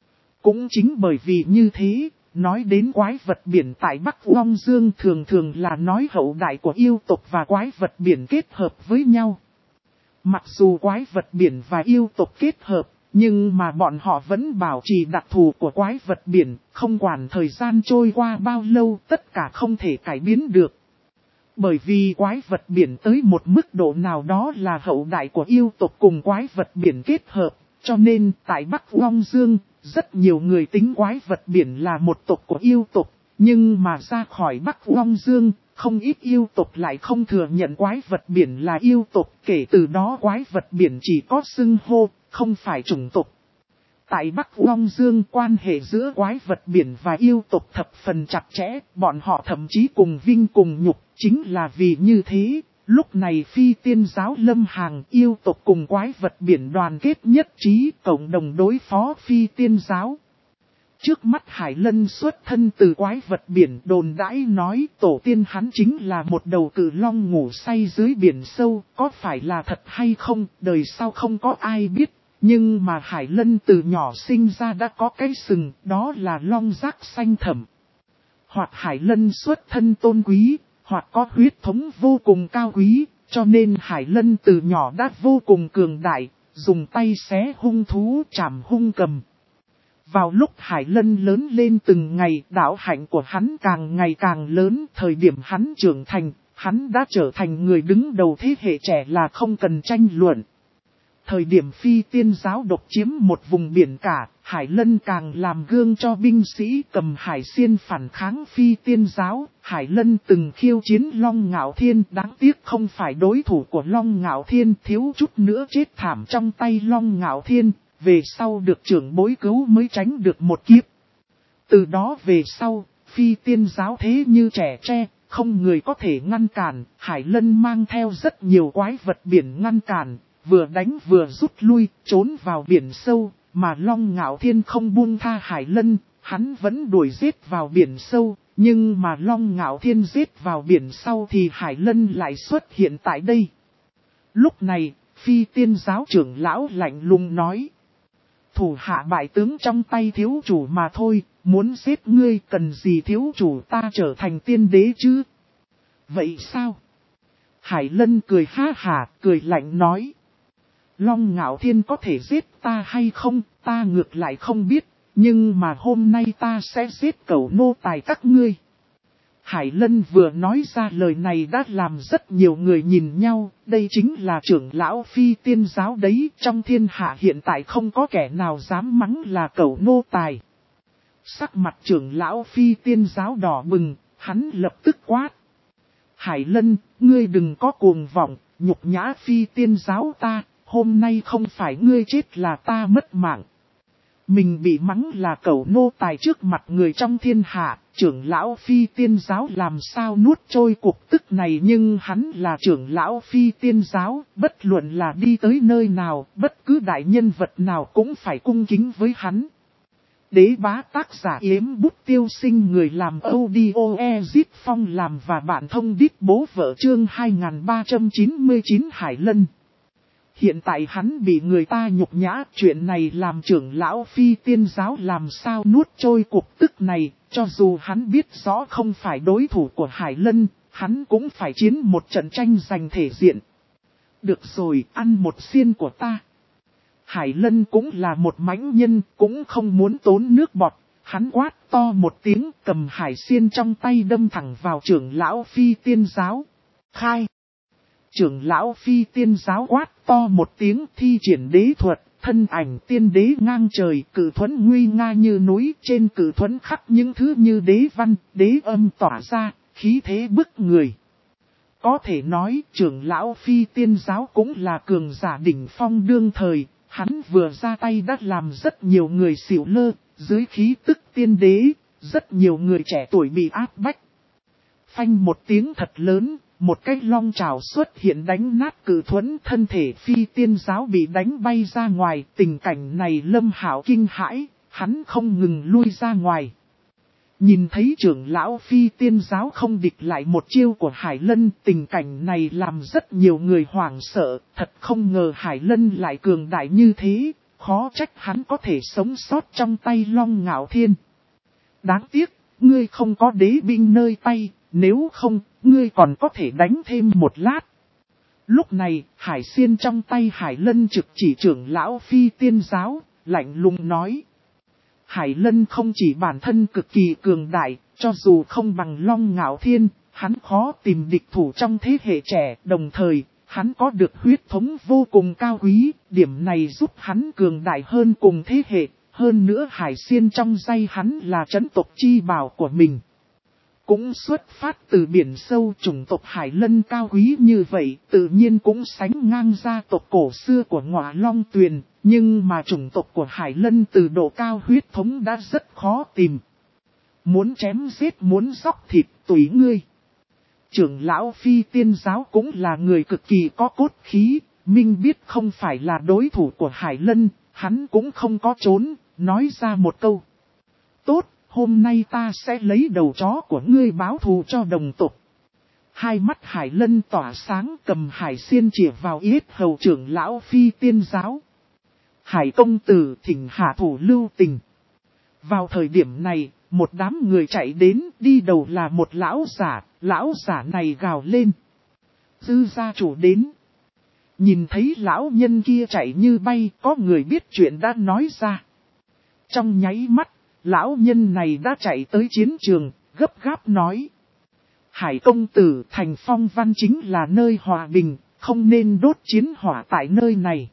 Cũng chính bởi vì như thế, nói đến quái vật biển tại Bắc Long Dương thường thường là nói hậu đại của yêu tộc và quái vật biển kết hợp với nhau. Mặc dù quái vật biển và yêu tộc kết hợp, nhưng mà bọn họ vẫn bảo trì đặc thù của quái vật biển, không quản thời gian trôi qua bao lâu, tất cả không thể cải biến được. Bởi vì quái vật biển tới một mức độ nào đó là hậu đại của yêu tộc cùng quái vật biển kết hợp, cho nên tại Bắc Long Dương, rất nhiều người tính quái vật biển là một tộc của yêu tộc, nhưng mà ra khỏi Bắc Long Dương, không ít yêu tộc lại không thừa nhận quái vật biển là yêu tộc, kể từ đó quái vật biển chỉ có xưng hô, không phải chủng tộc. Tại Bắc Long Dương, quan hệ giữa quái vật biển và yêu tộc thập phần chặt chẽ, bọn họ thậm chí cùng vinh cùng nhục, chính là vì như thế, lúc này Phi Tiên giáo lâm hàng, yêu tộc cùng quái vật biển đoàn kết nhất trí, cộng đồng đối phó Phi Tiên giáo. Trước mắt Hải Lân xuất thân từ quái vật biển, đồn đãi nói tổ tiên hắn chính là một đầu cự long ngủ say dưới biển sâu, có phải là thật hay không, đời sau không có ai biết. Nhưng mà Hải Lân từ nhỏ sinh ra đã có cái sừng, đó là long giác xanh thẳm. Hoặc Hải Lân xuất thân tôn quý, hoặc có huyết thống vô cùng cao quý, cho nên Hải Lân từ nhỏ đã vô cùng cường đại, dùng tay xé hung thú, chảm hung cầm. Vào lúc Hải Lân lớn lên từng ngày, đạo hạnh của hắn càng ngày càng lớn, thời điểm hắn trưởng thành, hắn đã trở thành người đứng đầu thế hệ trẻ là không cần tranh luận. Thời điểm Phi Tiên giáo độc chiếm một vùng biển cả, Hải Lân càng làm gương cho binh sĩ cầm hải xiên phản kháng Phi Tiên giáo. Hải Lân từng khiêu chiến Long Ngạo Thiên, đáng tiếc không phải đối thủ của Long Ngạo Thiên, thiếu chút nữa chết thảm trong tay Long Ngạo Thiên, về sau được trưởng bối cứu mới tránh được một kiếp. Từ đó về sau, phi tiên giáo thế như trẻ tre, không người có thể ngăn cản. Hải Lân mang theo rất nhiều quái vật biển ngăn cản, vừa đánh vừa rút lui, trốn vào biển sâu, mà Long Ngạo Thiên không buông tha Hải Lân, hắn vẫn đuổi giết vào biển sâu, nhưng mà Long Ngạo Thiên giết vào biển sau thì Hải Lân lại xuất hiện tại đây. Lúc này, phi tiên giáo trưởng lão lạnh lùng nói: thủ hạ bại tướng trong tay thiếu chủ mà thôi, muốn giết ngươi cần gì thiếu chủ ta trở thành tiên đế chứ? Vậy sao? Hải Lân cười ha hả, cười lạnh nói: Long Ngạo Thiên có thể giết ta hay không, ta ngược lại không biết, nhưng mà hôm nay ta sẽ giết cẩu nô tài các ngươi. Hải Lân vừa nói ra lời này đã làm rất nhiều người nhìn nhau, đây chính là trưởng lão phi tiên giáo đấy, trong thiên hạ hiện tại không có kẻ nào dám mắng là cẩu nô tài. Sắc mặt trưởng lão phi tiên giáo đỏ bừng, hắn lập tức quát: Hải Lân, ngươi đừng có cuồng vọng, nhục nhã phi tiên giáo ta, hôm nay không phải ngươi chết là ta mất mạng. Mình bị mắng là cẩu nô tài trước mặt người trong thiên hạ, trưởng lão phi tiên giáo làm sao nuốt trôi cuộc tức này, nhưng hắn là trưởng lão phi tiên giáo, bất luận là đi tới nơi nào, bất cứ đại nhân vật nào cũng phải cung kính với hắn. Đế bá tác giả Yếm Bút Tiêu Sinh, người làm audio Dịch Phong làm và bạn thông đít bố vợ chương 2399 Hải Lân. Hiện tại hắn bị người ta nhục nhã, chuyện này làm trưởng lão phi tiên giáo làm sao nuốt trôi cuộc tức này, cho dù hắn biết rõ không phải đối thủ của Hải Lân, hắn cũng phải chiến một trận tranh giành thể diện. Được rồi, ăn một xiên của ta. Hải Lân cũng là một mãnh nhân, cũng không muốn tốn nước bọt, hắn quát to một tiếng, cầm hải xiên trong tay đâm thẳng vào trưởng lão phi tiên giáo. Khai! Trưởng lão phi tiên giáo quát to một tiếng, thi triển đế thuật, thân ảnh tiên đế ngang trời, cử thuẫn nguy nga như núi, trên cử thuẫn khắc những thứ như đế văn, đế âm tỏa ra, khí thế bức người. Có thể nói, trưởng lão phi tiên giáo cũng là cường giả đỉnh phong đương thời, hắn vừa ra tay đã làm rất nhiều người xỉu lơ, dưới khí tức tiên đế, rất nhiều người trẻ tuổi bị áp bách. Phanh một tiếng thật lớn. Một cái long trảo xuất hiện đánh nát cử thuẫn, thân thể phi tiên giáo bị đánh bay ra ngoài, tình cảnh này Lâm Hạo kinh hãi, hắn không ngừng lui ra ngoài. Nhìn thấy trưởng lão phi tiên giáo không địch lại một chiêu của Hải Lân, tình cảnh này làm rất nhiều người hoảng sợ, thật không ngờ Hải Lân lại cường đại như thế, khó trách hắn có thể sống sót trong tay Long Ngạo Thiên. Đáng tiếc, ngươi không có đế binh nơi tay. Nếu không, ngươi còn có thể đánh thêm một lát. Lúc này, hải xiên trong tay Hải Lân trực chỉ trưởng lão phi tiên giáo, lạnh lùng nói. Hải Lân không chỉ bản thân cực kỳ cường đại, cho dù không bằng Long Ngạo Thiên, hắn khó tìm địch thủ trong thế hệ trẻ, đồng thời, hắn có được huyết thống vô cùng cao quý, điểm này giúp hắn cường đại hơn cùng thế hệ, hơn nữa hải xiên trong tay hắn là trấn tộc chi bảo của mình. Cũng xuất phát từ biển sâu, chủng tộc Hải Lân cao quý như vậy, tự nhiên cũng sánh ngang gia tộc cổ xưa của Ngọa Long Tuyền, nhưng mà chủng tộc của Hải Lân từ độ cao huyết thống đã rất khó tìm. Muốn chém giết muốn dóc thịt tùy ngươi. Trưởng lão phi tiên giáo cũng là người cực kỳ có cốt khí, minh biết không phải là đối thủ của Hải Lân, hắn cũng không có trốn, nói ra một câu. Tốt! Hôm nay ta sẽ lấy đầu chó của ngươi báo thù cho đồng tộc. Hai mắt Hải Lân tỏa sáng, cầm hải xiên chĩa vào yết hầu trưởng lão phi tiên giáo. Hải công tử thỉnh hạ thủ lưu tình. Vào thời điểm này, một đám người chạy đến, đi đầu là một lão giả này gào lên. Dư gia chủ đến. Nhìn thấy lão nhân kia chạy như bay, có người biết chuyện đã nói ra. Trong nháy mắt, lão nhân này đã chạy tới chiến trường, gấp gáp nói. Hải công tử, thành Phong Văn chính là nơi hòa bình, không nên đốt chiến hỏa tại nơi này.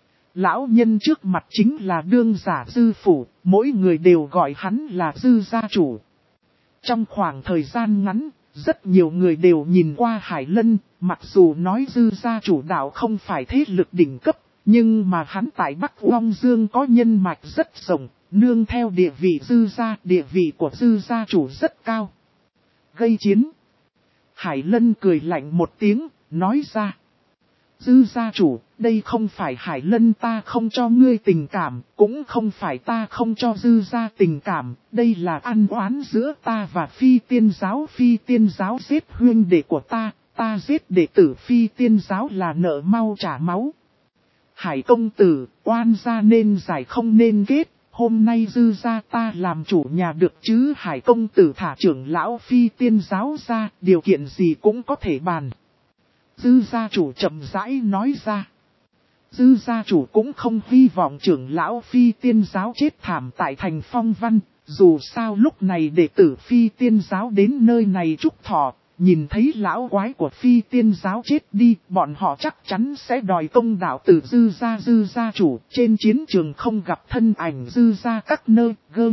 Lão nhân trước mặt chính là đương giả Dư Phủ, mỗi người đều gọi hắn là Dư gia chủ. Trong khoảng thời gian ngắn, rất nhiều người đều nhìn qua Hải Lân, mặc dù nói Dư gia chủ đạo không phải thế lực đỉnh cấp, Nhưng mà hắn tại Bắc Long Dương có nhân mạch rất rộng, nương theo địa vị dư gia, địa vị của dư gia chủ rất cao. Gây chiến. Hải Lân cười lạnh một tiếng, nói ra. Dư gia chủ, đây không phải Hải Lân ta không cho ngươi tình cảm, cũng không phải ta không cho dư gia tình cảm, đây là ăn oán giữa ta và phi tiên giáo. Phi tiên giáo giết huynh đệ của ta giết đệ tử phi tiên giáo là nợ mau trả máu. Hải công tử, oan gia nên giải không nên kết, hôm nay dư gia ta làm chủ nhà được chứ. Hải công tử thả trưởng lão phi tiên giáo ra, điều kiện gì cũng có thể bàn. Dư gia chủ chậm rãi nói ra. Dư gia chủ cũng không hy vọng trưởng lão phi tiên giáo chết thảm tại thành Phong Văn, dù sao lúc này đệ tử phi tiên giáo đến nơi này chúc thọ. Nhìn thấy lão quái của phi tiên giáo chết đi, bọn họ chắc chắn sẽ đòi công đạo từ dư gia chủ. Trên chiến trường không gặp thân ảnh dư gia các nơi,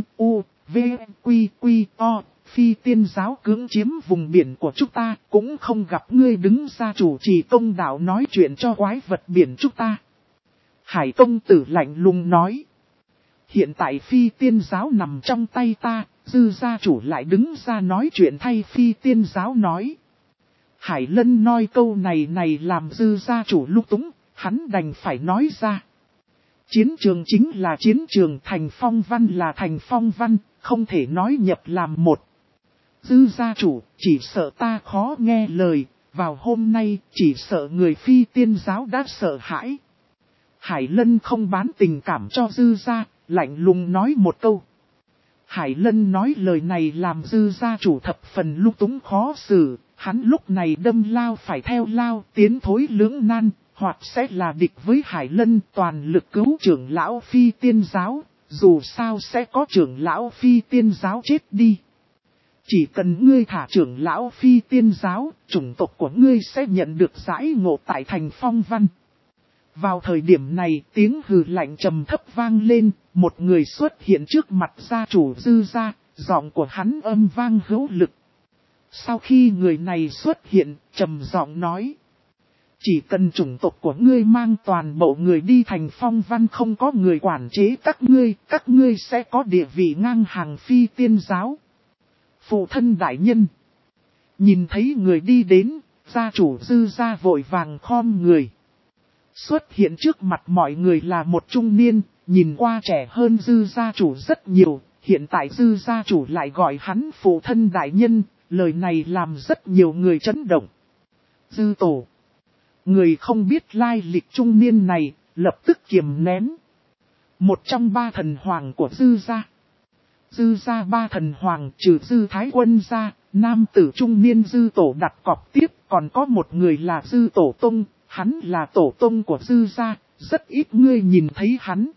G.U.V.Q.Q.O. Phi tiên giáo cưỡng chiếm vùng biển của chúng ta, cũng không gặp ngươi đứng ra chủ trì công đạo nói chuyện cho quái vật biển chúng ta. Hải công tử lạnh lùng nói. Hiện tại phi tiên giáo nằm trong tay ta, dư gia chủ lại đứng ra nói chuyện thay phi tiên giáo nói. Hải Lân nói câu này làm dư gia chủ lung túng, hắn đành phải nói ra. Chiến trường chính là chiến trường, thành Phong Văn là thành Phong Văn, không thể nói nhập làm một. Dư gia chủ, chỉ sợ ta khó nghe lời, vào hôm nay chỉ sợ người phi tiên giáo đã sợ hãi. Hải Lân không bán tình cảm cho dư gia, lạnh lùng nói một câu. Hải Lân nói lời này làm dư gia chủ thập phần lung túng khó xử, hắn lúc này đâm lao phải theo lao, tiến thối lưỡng nan, hoặc sẽ là địch với Hải Lân, toàn lực cứu trưởng lão phi tiên giáo, dù sao sẽ có trưởng lão phi tiên giáo chết đi. Chỉ cần ngươi thả trưởng lão phi tiên giáo, chủng tộc của ngươi sẽ nhận được giải ngộ tại thành Phong Văn. Vào thời điểm này, tiếng hừ lạnh trầm thấp vang lên, một người xuất hiện trước mặt gia chủ dư gia, giọng của hắn âm vang hữu lực. Sau khi người này xuất hiện, trầm giọng nói. Chỉ cần chủng tộc của ngươi mang toàn bộ người đi thành Phong Văn, không có người quản chế các ngươi sẽ có địa vị ngang hàng phi tiên giáo. Phụ thân đại nhân. Nhìn thấy người đi đến, gia chủ dư gia vội vàng khom người. Xuất hiện trước mặt mọi người là một trung niên, nhìn qua trẻ hơn dư gia chủ rất nhiều, hiện tại dư gia chủ lại gọi hắn phụ thân đại nhân, lời này làm rất nhiều người chấn động. Dư tổ. Người không biết lai lịch trung niên này, lập tức kiềm nén. Một trong ba thần hoàng của dư gia. Dư gia ba thần hoàng trừ dư thái quân ra, nam tử trung niên dư tổ đặt cọc tiếp, còn có một người là dư tổ tông. Hắn là tổ tông của dư gia, rất ít ngươi nhìn thấy hắn.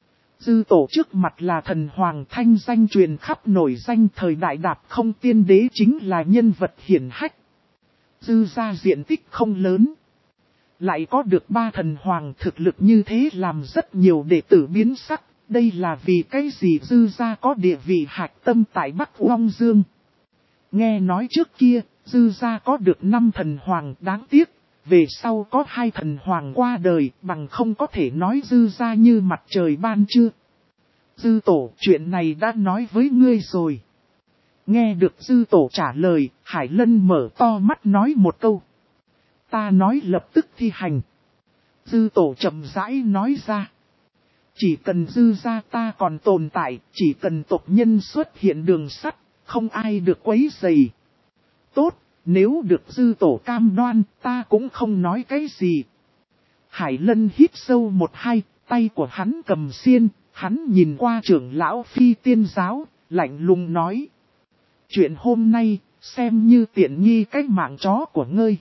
Dư tổ trước mặt là thần hoàng thanh danh truyền khắp nổi danh thời đại Đạp Không tiên đế, chính là nhân vật hiển hách. Dư gia diện tích không lớn. Lại có được ba thần hoàng thực lực như thế làm rất nhiều đệ tử biến sắc. Đây là vì cái gì dư gia có địa vị hạch tâm tại Bắc Long Dương. Nghe nói trước kia, dư gia có được 5 thần hoàng, đáng tiếc. Về sau có 2 thần hoàng qua đời, bằng không có thể nói dư gia như mặt trời ban trưa. Dư tổ, chuyện này đã nói với ngươi rồi. Nghe được dư tổ trả lời, Hải Lân mở to mắt nói một câu. Ta nói lập tức thi hành. Dư tổ chậm rãi nói ra. Chỉ cần dư gia ta còn tồn tại, chỉ cần tộc nhân xuất hiện đường sắt, không ai được quấy rầy. Tốt. Nếu được dư tổ cam đoan, ta cũng không nói cái gì. Hải Lân hít sâu một hai, tay của hắn cầm xiên, hắn nhìn qua trưởng lão phi tiên giáo, lạnh lùng nói. Chuyện hôm nay, xem như tiện nghi cái mạng chó của ngươi.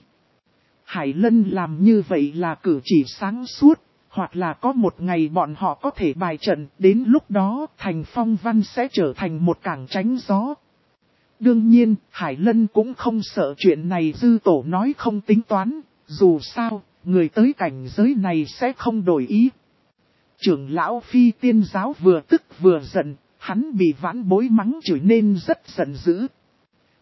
Hải Lân làm như vậy là cử chỉ sáng suốt, hoặc là có một ngày bọn họ có thể bài trận, đến lúc đó thành Phong Văn sẽ trở thành một cảng tránh gió. Đương nhiên, Hải Lân cũng không sợ chuyện này dư tổ nói không tính toán, dù sao, người tới cảnh giới này sẽ không đổi ý. Trưởng lão phi tiên giáo vừa tức vừa giận, hắn bị vãn bối mắng chửi nên rất giận dữ.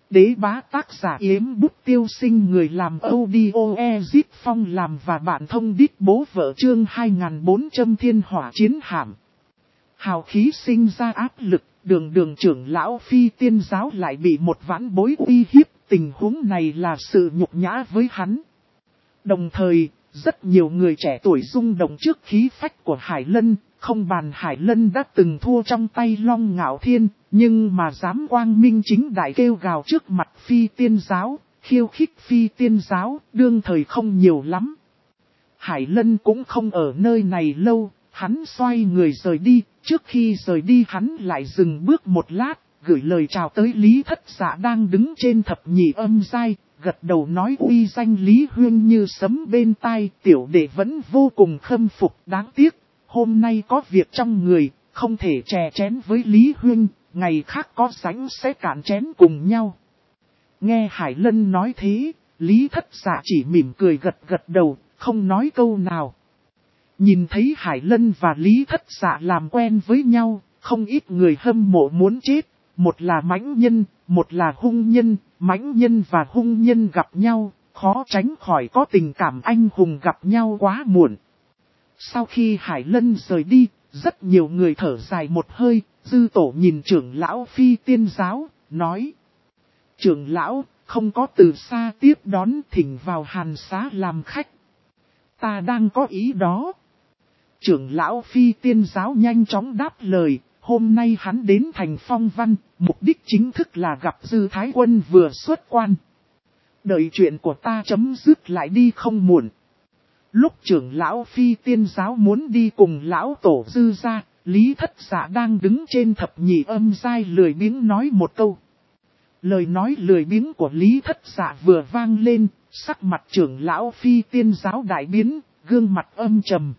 Đế bá tác giả Yếm Bút Tiêu Sinh, người làm audio Ezit Phong làm và bạn thông đít bố vợ chương 2400 thiên hỏa chiến hạm. Hào khí sinh ra áp lực, đường trưởng lão Phi Tiên giáo lại bị một vãn bối uy hiếp, tình huống này là sự nhục nhã với hắn. Đồng thời, rất nhiều người trẻ tuổi rung động trước khí phách của Hải Lân, không bàn Hải Lân đã từng thua trong tay Long Ngạo Thiên, nhưng mà dám quang minh chính đại kêu gào trước mặt Phi Tiên giáo, khiêu khích Phi Tiên giáo, đương thời không nhiều lắm. Hải Lân cũng không ở nơi này lâu, hắn xoay người rời đi, trước khi rời đi hắn lại dừng bước một lát, gửi lời chào tới Lý Thất Dạ đang đứng trên thập nhị âm giai, gật đầu nói uy danh Lý Huyên như sấm bên tai, tiểu đệ vẫn vô cùng khâm phục, đáng tiếc, hôm nay có việc trong người, không thể chè chén với Lý Huyên, ngày khác có rảnh sẽ cạn chén cùng nhau. Nghe Hải Lân nói thế, Lý Thất Dạ chỉ mỉm cười gật đầu, không nói câu nào. Nhìn thấy Hải Lân và Lý Thất Dạ làm quen với nhau, không ít người hâm mộ muốn chết, một là mãnh nhân, một là hung nhân, mãnh nhân và hung nhân gặp nhau, khó tránh khỏi có tình cảm anh hùng gặp nhau quá muộn. Sau khi Hải Lân rời đi, rất nhiều người thở dài một hơi, Dư Tổ nhìn trưởng lão Phi Tiên giáo, nói: trưởng lão, không có từ xa tiếp đón, thỉnh vào Hàn Xá làm khách. Ta đang có ý đó. Trưởng lão Phi Tiên giáo nhanh chóng đáp lời, hôm nay hắn đến thành Phong Văn, mục đích chính thức là gặp Dư Thái Quân vừa xuất quan. Đợi chuyện của ta chấm dứt lại đi không muộn. Lúc trưởng lão Phi Tiên giáo muốn đi cùng lão tổ Dư ra, Lý Thất Dạ đang đứng trên thập nhị âm giai lười biếng nói một câu. Lời nói lười biếng của Lý Thất Dạ vừa vang lên, sắc mặt trưởng lão Phi Tiên giáo đại biến, gương mặt âm trầm.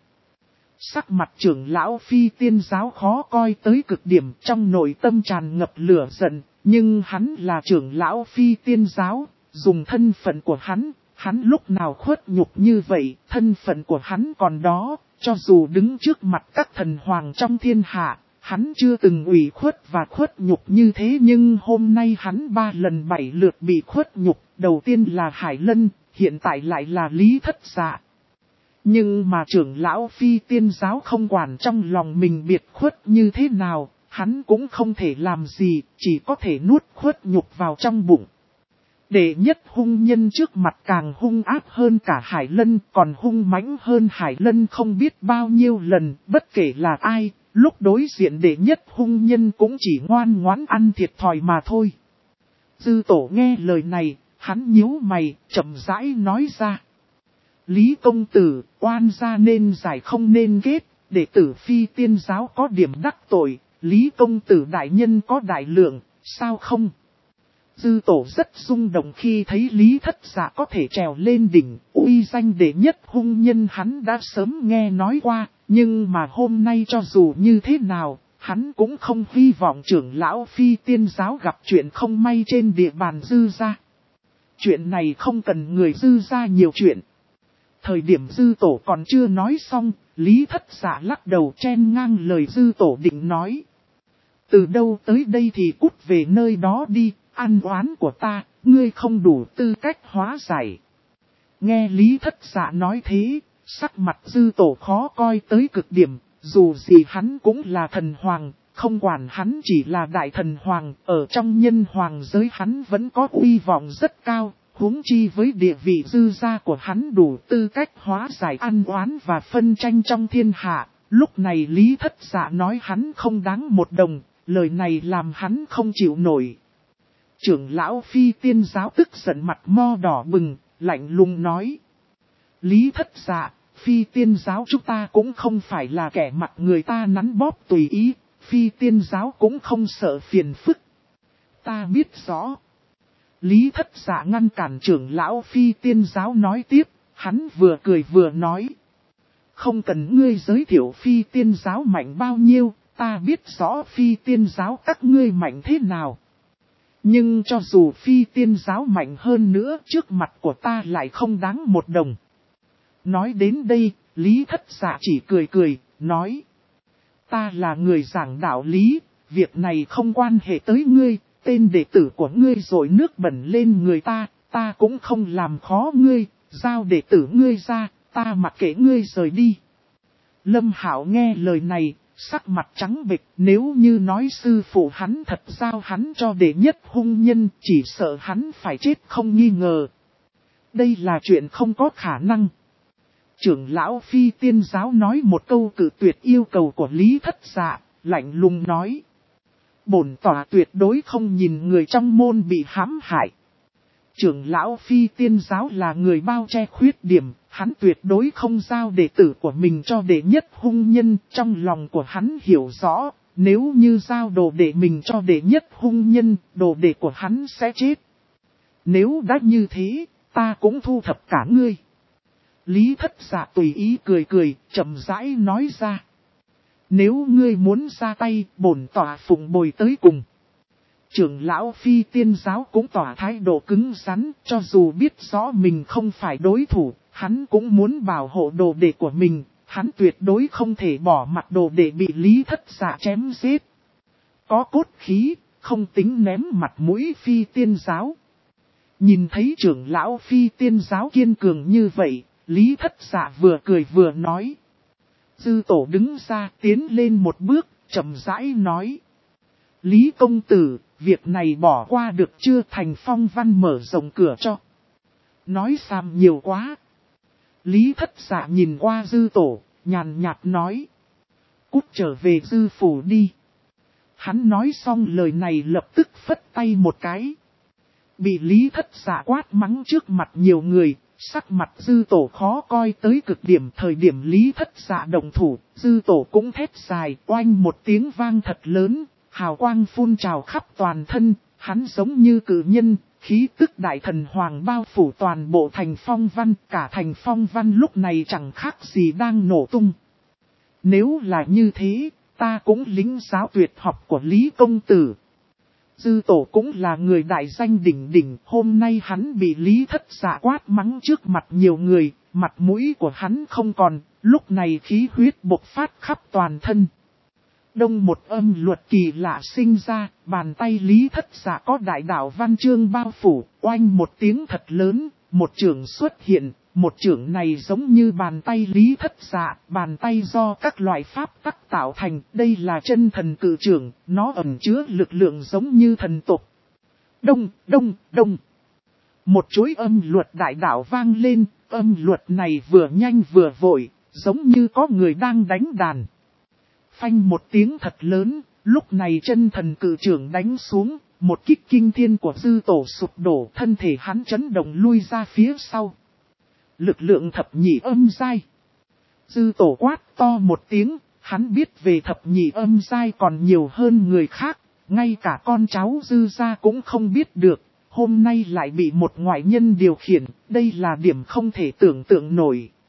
Sắc mặt trưởng lão Phi Tiên giáo khó coi tới cực điểm, trong nội tâm tràn ngập lửa giận, nhưng hắn là trưởng lão Phi Tiên giáo, dùng thân phận của hắn lúc nào khuất nhục như vậy, thân phận của hắn còn đó, cho dù đứng trước mặt các thần hoàng trong thiên hạ, hắn chưa từng ủy khuất và khuất nhục như thế, nhưng hôm nay hắn 3 lần 7 lượt bị khuất nhục, đầu tiên là Hải Lân, hiện tại lại là Lý Thất Dạ. Nhưng mà trưởng lão Phi Tiên giáo không quản trong lòng mình biệt khuất như thế nào, hắn cũng không thể làm gì, chỉ có thể nuốt khuất nhục vào trong bụng. Đệ nhất hung nhân trước mặt càng hung ác hơn cả Hải Lân, còn hung mãnh hơn Hải Lân không biết bao nhiêu lần, bất kể là ai, lúc đối diện đệ nhất hung nhân cũng chỉ ngoan ngoãn ăn thiệt thòi mà thôi. Dư Tổ nghe lời này, hắn nhíu mày, chậm rãi nói ra. Lý công tử, oan gia nên giải không nên kết, đệ tử Phi Tiên giáo có điểm đắc tội, Lý công tử đại nhân có đại lượng, sao không? Dư Tổ rất rung động khi thấy Lý Thất Dạ có thể trèo lên đỉnh, uy danh đệ nhất hung nhân hắn đã sớm nghe nói qua, nhưng mà hôm nay cho dù như thế nào, hắn cũng không hy vọng trưởng lão Phi Tiên giáo gặp chuyện không may trên địa bàn Dư gia. Chuyện này không cần người Dư gia nhiều chuyện. Thời điểm Dư Tổ còn chưa nói xong, Lý Thất Dạ lắc đầu chen ngang lời Dư Tổ định nói. Từ đâu tới đây thì cút về nơi đó đi, ăn oán của ta, ngươi không đủ tư cách hóa giải. Nghe Lý Thất Dạ nói thế, sắc mặt Dư Tổ khó coi tới cực điểm, dù gì hắn cũng là thần hoàng, không quản hắn chỉ là đại thần hoàng, ở trong nhân hoàng giới hắn vẫn có uy vọng rất cao. Huống chi với địa vị Dư gia của hắn đủ tư cách hóa giải ăn oán và phân tranh trong thiên hạ, lúc này Lý Thất Dạ nói hắn không đáng một đồng, lời này làm hắn không chịu nổi. Trưởng lão Phi Tiên giáo tức giận mặt mo đỏ bừng, lạnh lùng nói. Lý Thất Dạ, Phi Tiên giáo chúng ta cũng không phải là kẻ mặt người ta nắn bóp tùy ý, Phi Tiên giáo cũng không sợ phiền phức. Ta biết rõ. Lý Thất Dạ ngăn cản trưởng lão Phi Tiên giáo nói tiếp, hắn vừa cười vừa nói. Không cần ngươi giới thiệu Phi Tiên giáo mạnh bao nhiêu, ta biết rõ Phi Tiên giáo các ngươi mạnh thế nào. Nhưng cho dù Phi Tiên giáo mạnh hơn nữa, trước mặt của ta lại không đáng một đồng. Nói đến đây, Lý Thất Dạ chỉ cười, nói. Ta là người giảng đạo lý, việc này không quan hệ tới ngươi, tên đệ tử của ngươi rồi nước bẩn lên người ta, ta cũng không làm khó ngươi, giao đệ tử ngươi ra, ta mặc kệ ngươi rời đi. Lâm Hạo nghe lời này, sắc mặt trắng bệch, nếu như nói sư phụ hắn thật giao hắn cho đệ nhất hung nhân, chỉ sợ hắn phải chết không nghi ngờ. Đây là chuyện không có khả năng. Trưởng lão Phi Tiên Giáo nói một câu cự tuyệt yêu cầu của Lý Thất Dạ, lạnh lùng nói. Bổn tòa tuyệt đối không nhìn người trong môn bị hãm hại. Trưởng lão Phi Tiên Giáo là người bao che khuyết điểm, hắn tuyệt đối không giao đệ tử của mình cho đệ nhất hung nhân. Trong lòng của hắn hiểu rõ, nếu như giao đồ đệ mình cho đệ nhất hung nhân, đồ đệ của hắn sẽ chết. Nếu đã như thế, ta cũng thu thập cả ngươi. Lý Thất Dạ tùy ý cười cười, chậm rãi nói ra. Nếu ngươi muốn ra tay, bổn tòa phụng bồi tới cùng. Trưởng lão Phi Tiên Giáo cũng tỏ thái độ cứng rắn, cho dù biết rõ mình không phải đối thủ, hắn cũng muốn bảo hộ đồ đệ của mình, hắn tuyệt đối không thể bỏ mặt đồ đệ bị Lý Thất Dạ chém giết. Có cốt khí, không tính ném mặt mũi Phi Tiên Giáo. Nhìn thấy trưởng lão Phi Tiên Giáo kiên cường như vậy, Lý Thất Dạ vừa cười vừa nói. Dư tổ đứng ra tiến lên một bước, chậm rãi nói. Lý công tử, việc này bỏ qua được chưa? Thành Phong Văn mở rộng cửa cho. Nói xàm nhiều quá. Lý Thất Dạ nhìn qua dư tổ, nhàn nhạt nói. Cút trở về dư phủ đi. Hắn nói xong lời này lập tức phất tay một cái. Bị Lý Thất Dạ quát mắng trước mặt nhiều người, sắc mặt dư tổ khó coi tới cực điểm. Thời điểm Lý Thất Dạ động thủ, dư tổ cũng thét dài, oanh một tiếng vang thật lớn, hào quang phun trào khắp toàn thân, hắn giống như cự nhân, khí tức đại thần hoàng bao phủ toàn bộ Thành Phong Văn, cả Thành Phong Văn lúc này chẳng khác gì đang nổ tung. Nếu là như thế, ta cũng lính giáo tuyệt học của Lý công tử. Dư tổ cũng là người đại danh đỉnh đỉnh, hôm nay hắn bị Lý Thất Dạ quát mắng trước mặt nhiều người, mặt mũi của hắn không còn, lúc này khí huyết bộc phát khắp toàn thân. Đông một âm luật kỳ lạ sinh ra, bàn tay Lý Thất Dạ có đại đạo văn chương bao phủ, oanh một tiếng thật lớn, một chưởng xuất hiện, một chưởng này giống như bàn tay Lý Thất Dạ, bàn tay do các loại pháp tắc tạo thành, đây là chân thần cự chưởng, nó ẩn chứa lực lượng giống như thần tục. Đông, đông, đông. Một chuỗi âm luật đại đạo vang lên, âm luật này vừa nhanh vừa vội, giống như có người đang đánh đàn. Phanh một tiếng thật lớn, lúc này chân thần cự trưởng đánh xuống, một kích kinh thiên của dư tổ sụp đổ, thân thể hắn chấn động lui ra phía sau. Lực lượng thập nhị âm giai. Dư tổ quát to một tiếng, hắn biết về thập nhị âm giai còn nhiều hơn người khác, ngay cả con cháu dư gia cũng không biết được, hôm nay lại bị một ngoại nhân điều khiển, đây là điểm không thể tưởng tượng nổi.